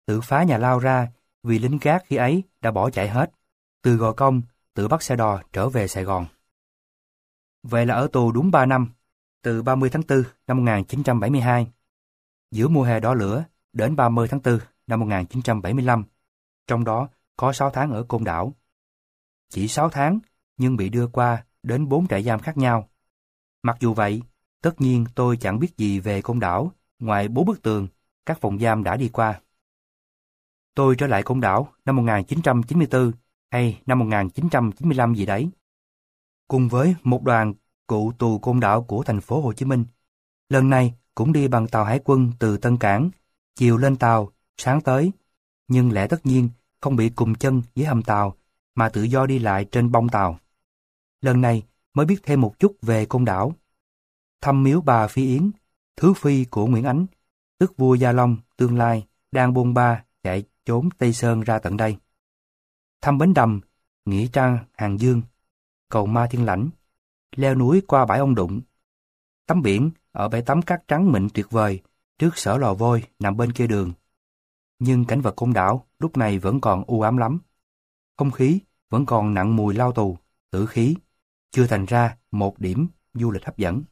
tự phá nhà lao ra vì lính gác khi ấy đã bỏ chạy hết, từ Gò Công tự bắt xe đò trở về Sài Gòn. Vậy là ở tù đúng ba năm, từ ba mươi tháng tư năm một nghìn chín trăm bảy mươi hai, giữa mùa hè đỏ lửa đến ba mươi tháng tư năm một nghìn chín trăm bảy mươi lăm, trong đó có sáu tháng ở Côn Đảo. Chỉ sáu tháng, nhưng bị đưa qua đến bốn trại giam khác nhau. Mặc dù vậy, tất nhiên tôi chẳng biết gì về Côn Đảo, ngoài bốn bức tường, các phòng giam đã đi qua. Tôi trở lại Côn Đảo năm một nghìn chín trăm chín mươi tư hay năm một nghìn chín trăm chín mươi lăm gì đấy, cùng với một đoàn cựu tù Côn Đảo của thành phố Hồ Chí Minh. Lần này cũng đi bằng tàu hải quân từ Tân Cảng, chiều lên tàu, sáng tới, nhưng lẽ tất nhiên không bị cùm chân dưới hầm tàu, mà tự do đi lại trên bông tàu. Lần này mới biết thêm một chút về Côn Đảo. Thăm miếu bà Phi Yến, thứ phi của Nguyễn Ánh, tức vua Gia Long tương lai, đang bôn ba chạy trốn Tây Sơn ra tận đây. Thăm bến đầm, nghĩa trang Hàng Dương, cầu Ma Thiên Lãnh, leo núi qua bãi Ông Đụng, tắm biển ở bãi tắm cát trắng mịn tuyệt vời trước sở lò vôi nằm bên kia đường. Nhưng cảnh vật Côn Đảo lúc này vẫn còn u ám lắm. Không khí vẫn còn nặng mùi lao tù, tử khí, chưa thành ra một điểm du lịch hấp dẫn.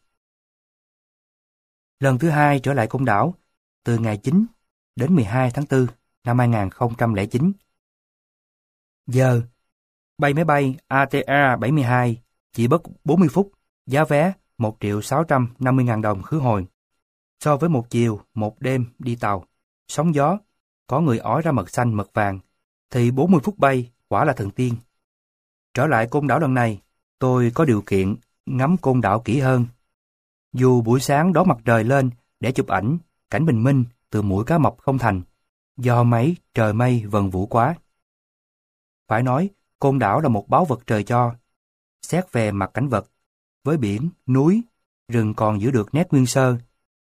Lần thứ hai trở lại Côn Đảo, từ ngày chín đến mười hai tháng tư năm hai nghìn không trăm lẻ chín. Giờ, bay máy bay A T R bảy mươi hai chỉ mất bốn mươi phút, giá vé một triệu sáu trăm năm mươi ngàn đồng khứ hồi. So với một chiều, một đêm đi tàu, sóng gió, có người ói ra mật xanh mật vàng, thì bốn mươi phút bay quả là thần tiên. Trở lại Côn Đảo lần này, tôi có điều kiện ngắm Côn Đảo kỹ hơn. Dù buổi sáng đón mặt trời lên để chụp ảnh cảnh bình minh từ mũi cá mập không thành, do mấy trời mây vần vũ quá. Phải nói, Côn Đảo là một báu vật trời cho. Xét về mặt cảnh vật, với biển, núi, rừng còn giữ được nét nguyên sơ.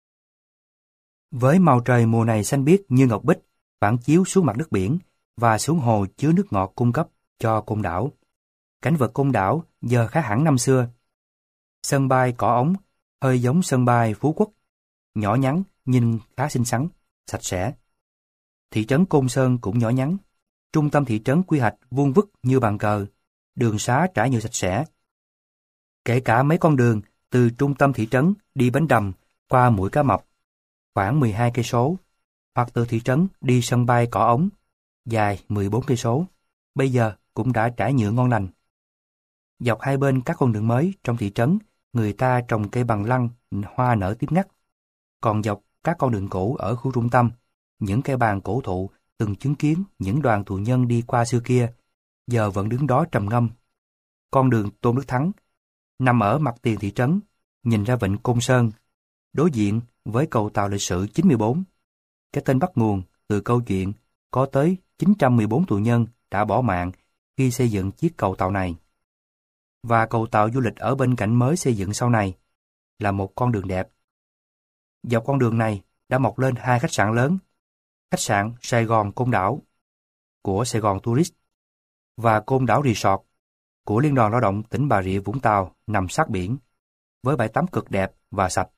Với màu trời mùa này xanh biếc như ngọc bích, phản chiếu xuống mặt nước biển và xuống hồ chứa nước ngọt cung cấp cho Côn Đảo. Cảnh vật Côn Đảo giờ khác hẳn năm xưa. Sân bay Cỏ Ống hơi giống sân bay Phú Quốc, nhỏ nhắn nhìn khá xinh xắn, sạch sẽ. Thị trấn Côn Sơn cũng nhỏ nhắn, trung tâm thị trấn quy hoạch vuông vức như bàn cờ, đường xá trải nhựa sạch sẽ. Kể cả mấy con đường từ trung tâm thị trấn đi bến đầm qua mũi cá mập, khoảng mười hai cây số, hoặc từ thị trấn đi sân bay Cỏ Ống, dài mười bốn cây số, bây giờ cũng đã trải nhựa ngon lành. Dọc hai bên các con đường mới trong thị trấn, người ta trồng cây bằng lăng, hoa nở tím ngắt. Còn dọc các con đường cũ ở khu trung tâm, những cây bàn cổ thụ từng chứng kiến những đoàn tù nhân đi qua xưa kia, giờ vẫn đứng đó trầm ngâm. Con đường Tôn Đức Thắng nằm ở mặt tiền thị trấn, nhìn ra vịnh Côn Sơn, đối diện với cầu tàu lịch sử chín mươi bốn. Cái tên bắt nguồn từ câu chuyện có tới chín trăm mười bốn tù nhân đã bỏ mạng khi xây dựng chiếc cầu tàu này. Và cầu tàu du lịch ở bên cạnh mới xây dựng sau này là một con đường đẹp. Dọc con đường này đã mọc lên hai khách sạn lớn, khách sạn Sài Gòn Côn Đảo của Sài Gòn Tourist và Côn Đảo Resort của Liên đoàn Lao động tỉnh Bà Rịa Vũng Tàu nằm sát biển, với bãi tắm cực đẹp và sạch.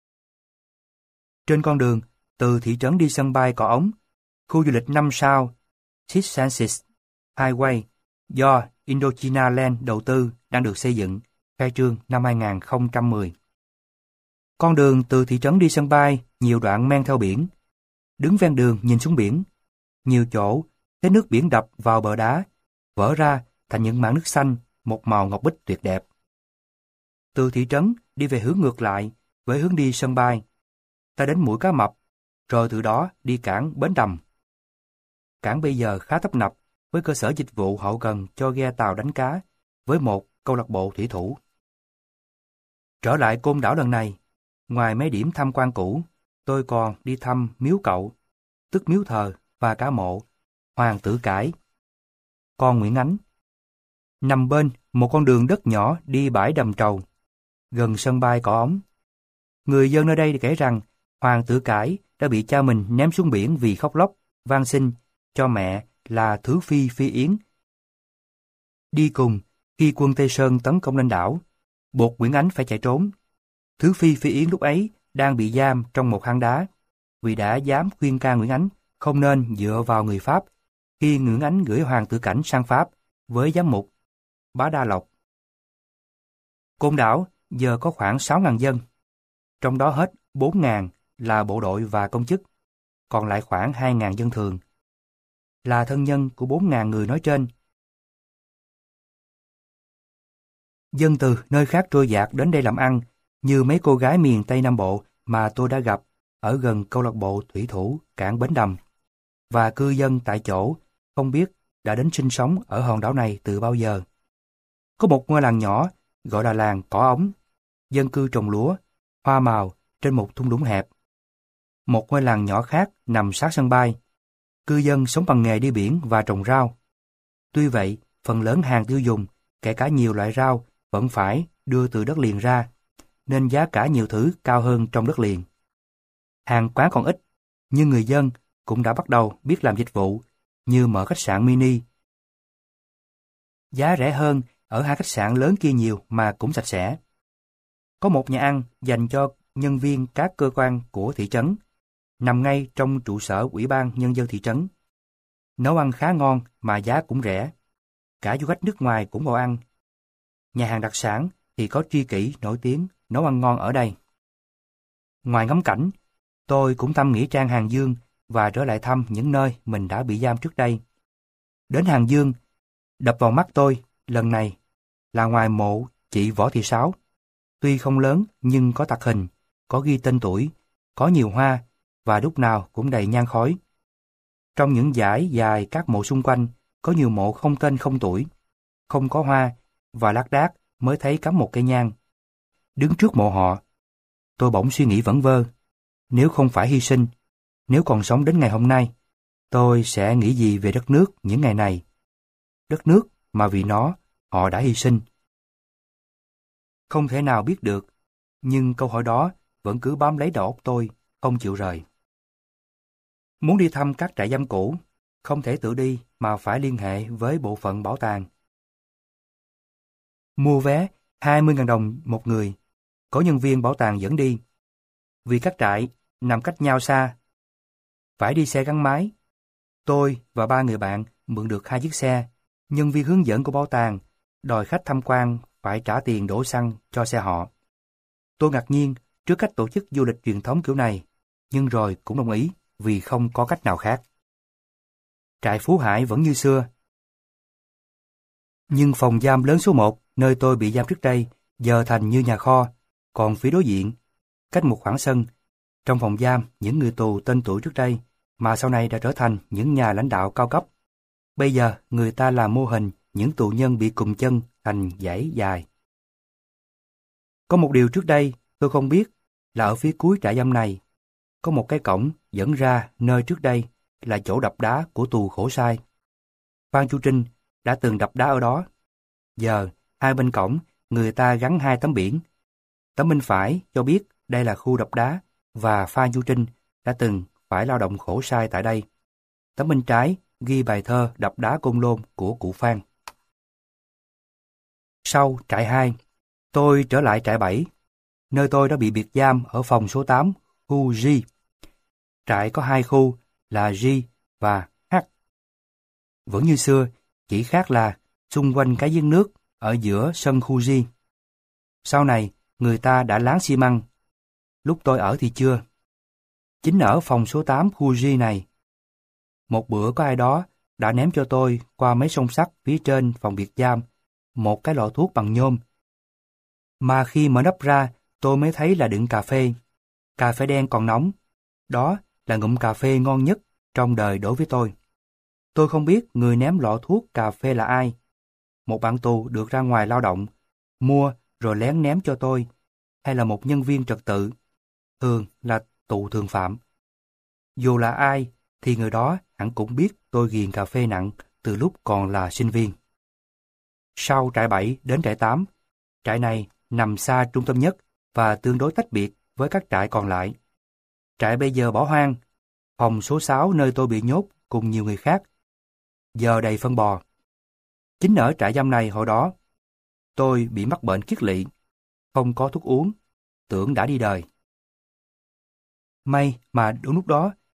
Trên con đường từ thị trấn đi sân bay Cỏ Ống, khu du lịch năm sao Six Senses Highway do Indochina Land đầu tư đang được xây dựng, khai trương năm hai nghìn không trăm mười. Con đường từ thị trấn đi sân bay nhiều đoạn men theo biển. Đứng ven đường nhìn xuống biển, nhiều chỗ thấy nước biển đập vào bờ đá, vỡ ra thành những mảng nước xanh, một màu ngọc bích tuyệt đẹp. Từ thị trấn đi về hướng ngược lại với hướng đi sân bay, ta đến mũi cá mập, rồi từ đó đi cảng Bến Đầm. Cảng bây giờ khá tấp nập với cơ sở dịch vụ hậu cần cho ghe tàu đánh cá, với một câu lạc bộ thủy thủ. Trở lại Côn Đảo lần này, ngoài mấy điểm tham quan cũ, tôi còn đi thăm miếu Cậu, tức miếu thờ và cả mộ Hoàng Tử Cải, con Nguyễn Ánh, nằm bên một con đường đất nhỏ đi bãi Đầm Trầu, gần sân bay Cỏ Ống. Người dân nơi đây kể rằng Hoàng Tử Cải đã bị cha mình ném xuống biển vì khóc lóc, van xin cho mẹ là Thứ Phi Phi Yến đi cùng khi quân Tây Sơn tấn công lên đảo, buộc Nguyễn Ánh phải chạy trốn. Thứ Phi Phi Yến lúc ấy đang bị giam trong một hang đá vì đã dám khuyên can Nguyễn Ánh không nên dựa vào người Pháp khi Nguyễn Ánh gửi Hoàng Tử Cảnh sang Pháp với giám mục Bá Đa Lộc. Côn Đảo giờ có khoảng sáu nghìn dân, trong đó hết bốn nghìn là bộ đội và công chức, còn lại khoảng hai nghìn dân thường. Là thân nhân của bốn nghìn người nói trên. Dân từ nơi khác trôi dạt đến đây làm ăn, như mấy cô gái miền Tây Nam Bộ mà tôi đã gặp ở gần câu lạc bộ thủy thủ cảng Bến Đầm, và cư dân tại chỗ không biết đã đến sinh sống ở hòn đảo này từ bao giờ. Có một ngôi làng nhỏ gọi là làng Cỏ Ống, dân cư trồng lúa, hoa màu trên một thung lũng hẹp. Một ngôi làng nhỏ khác nằm sát sân bay, cư dân sống bằng nghề đi biển và trồng rau. Tuy vậy, phần lớn hàng tiêu dùng, kể cả nhiều loại rau, vẫn phải đưa từ đất liền ra, nên giá cả nhiều thứ cao hơn trong đất liền. Hàng quán còn ít, nhưng người dân cũng đã bắt đầu biết làm dịch vụ, như mở khách sạn mini. Giá rẻ hơn ở hai khách sạn lớn kia nhiều mà cũng sạch sẽ. Có một nhà ăn dành cho nhân viên các cơ quan của thị trấn, nằm ngay trong trụ sở Ủy ban Nhân dân thị trấn. Nấu ăn khá ngon mà giá cũng rẻ. Cả du khách nước ngoài cũng vào ăn. Nhà hàng đặc sản thì có tri kỷ nổi tiếng nấu ăn ngon ở đây. Ngoài ngắm cảnh, tôi cũng thăm nghĩa trang Hàng Dương và trở lại thăm những nơi mình đã bị giam trước đây. Đến Hàng Dương, đập vào mắt tôi lần này là ngoài mộ chị Võ Thị Sáu. Tuy không lớn nhưng có tạc hình, có ghi tên tuổi, có nhiều hoa và lúc nào cũng đầy nhang khói. Trong những dãy dài các mộ xung quanh có nhiều mộ không tên không tuổi, không có hoa và lác đác mới thấy cắm một cây nhang. Đứng trước mộ họ, tôi bỗng suy nghĩ vẩn vơ. Nếu không phải hy sinh, nếu còn sống đến ngày hôm nay, tôi sẽ nghĩ gì về đất nước những ngày này? Đất nước mà vì nó, họ đã hy sinh. Không thể nào biết được, nhưng câu hỏi đó vẫn cứ bám lấy đầu óc tôi, không chịu rời. Muốn đi thăm các trại giam cũ, không thể tự đi mà phải liên hệ với bộ phận bảo tàng. Mua vé hai mươi nghìn đồng một người, có nhân viên bảo tàng dẫn đi. Vì các trại nằm cách nhau xa, phải đi xe gắn máy. Tôi và ba người bạn mượn được hai chiếc xe. Nhân viên hướng dẫn của bảo tàng đòi khách tham quan phải trả tiền đổ xăng cho xe họ. Tôi ngạc nhiên trước cách tổ chức du lịch truyền thống kiểu này, nhưng rồi cũng đồng ý vì không có cách nào khác. Trại Phú Hải vẫn như xưa. Nhưng phòng giam lớn số một, nơi tôi bị giam trước đây, giờ thành như nhà kho, còn phía đối diện, cách một khoảng sân, trong phòng giam những người tù tên tuổi trước đây, mà sau này đã trở thành những nhà lãnh đạo cao cấp. Bây giờ người ta làm mô hình những tù nhân bị cùm chân thành dãy dài. Có một điều trước đây tôi không biết là ở phía cuối trại giam này, có một cái cổng dẫn ra nơi trước đây là chỗ đập đá của tù Khổ Sai. Phan Chu Trinh đã từng đập đá ở đó. Giờ, hai bên cổng, người ta gắn hai tấm biển. Tấm bên phải cho biết đây là khu đập đá và Phan Chu Trinh đã từng phải lao động khổ sai tại đây. Tấm bên trái ghi bài thơ đập đá Côn Lôn của cụ Phan. Sau trại hai, tôi trở lại trại bảy, nơi tôi đã bị biệt giam ở phòng số tám, khu G. Trại có hai khu là G và H. Vẫn như xưa, chỉ khác là xung quanh cái giếng nước ở giữa sân khu G. Sau này, người ta đã láng xi măng. Lúc tôi ở thì chưa. Chính ở phòng số tám khu G này, một bữa có ai đó đã ném cho tôi qua mấy song sắt phía trên phòng biệt giam một cái lọ thuốc bằng nhôm. Mà khi mở nắp ra, tôi mới thấy là đựng cà phê. Cà phê đen còn nóng. Đó là ngụm cà phê ngon nhất trong đời đối với tôi. Tôi không biết người ném lọ thuốc cà phê là ai. Một bạn tù được ra ngoài lao động, mua rồi lén ném cho tôi, hay là một nhân viên trật tự, thường là tù thường phạm. Dù là ai, thì người đó hẳn cũng biết tôi ghiền cà phê nặng từ lúc còn là sinh viên. Sau trại bảy đến trại tám, trại này nằm xa trung tâm nhất và tương đối tách biệt với các trại còn lại. Trại bây giờ bỏ hoang, phòng số sáu nơi tôi bị nhốt cùng nhiều người khác, giờ đầy phân bò. Chính ở trại giam này hồi đó, tôi bị mắc bệnh kiết lỵ, không có thuốc uống, tưởng đã đi đời. May mà đúng lúc đó,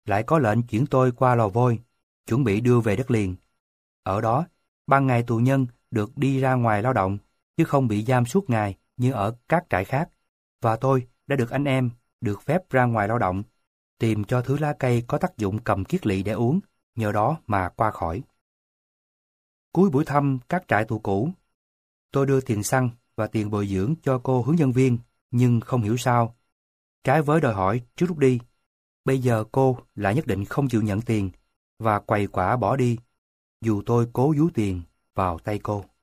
lại có lệnh chuyển tôi qua Lò Vôi, chuẩn bị đưa về đất liền. Ở đó, ban ngày tù nhân được đi ra ngoài lao động, chứ không bị giam suốt ngày như ở các trại khác. Và tôi đã được anh em được phép ra ngoài lao động, tìm cho thứ lá cây có tác dụng cầm kiết lỵ để uống, nhờ đó mà qua khỏi. Cuối buổi thăm các trại tù cũ, tôi đưa tiền xăng và tiền bồi dưỡng cho cô hướng dẫn viên, nhưng không hiểu sao. Trái với đòi hỏi trước lúc đi, bây giờ cô lại nhất định không chịu nhận tiền và quầy quả bỏ đi, dù tôi cố dúi tiền vào tay cô.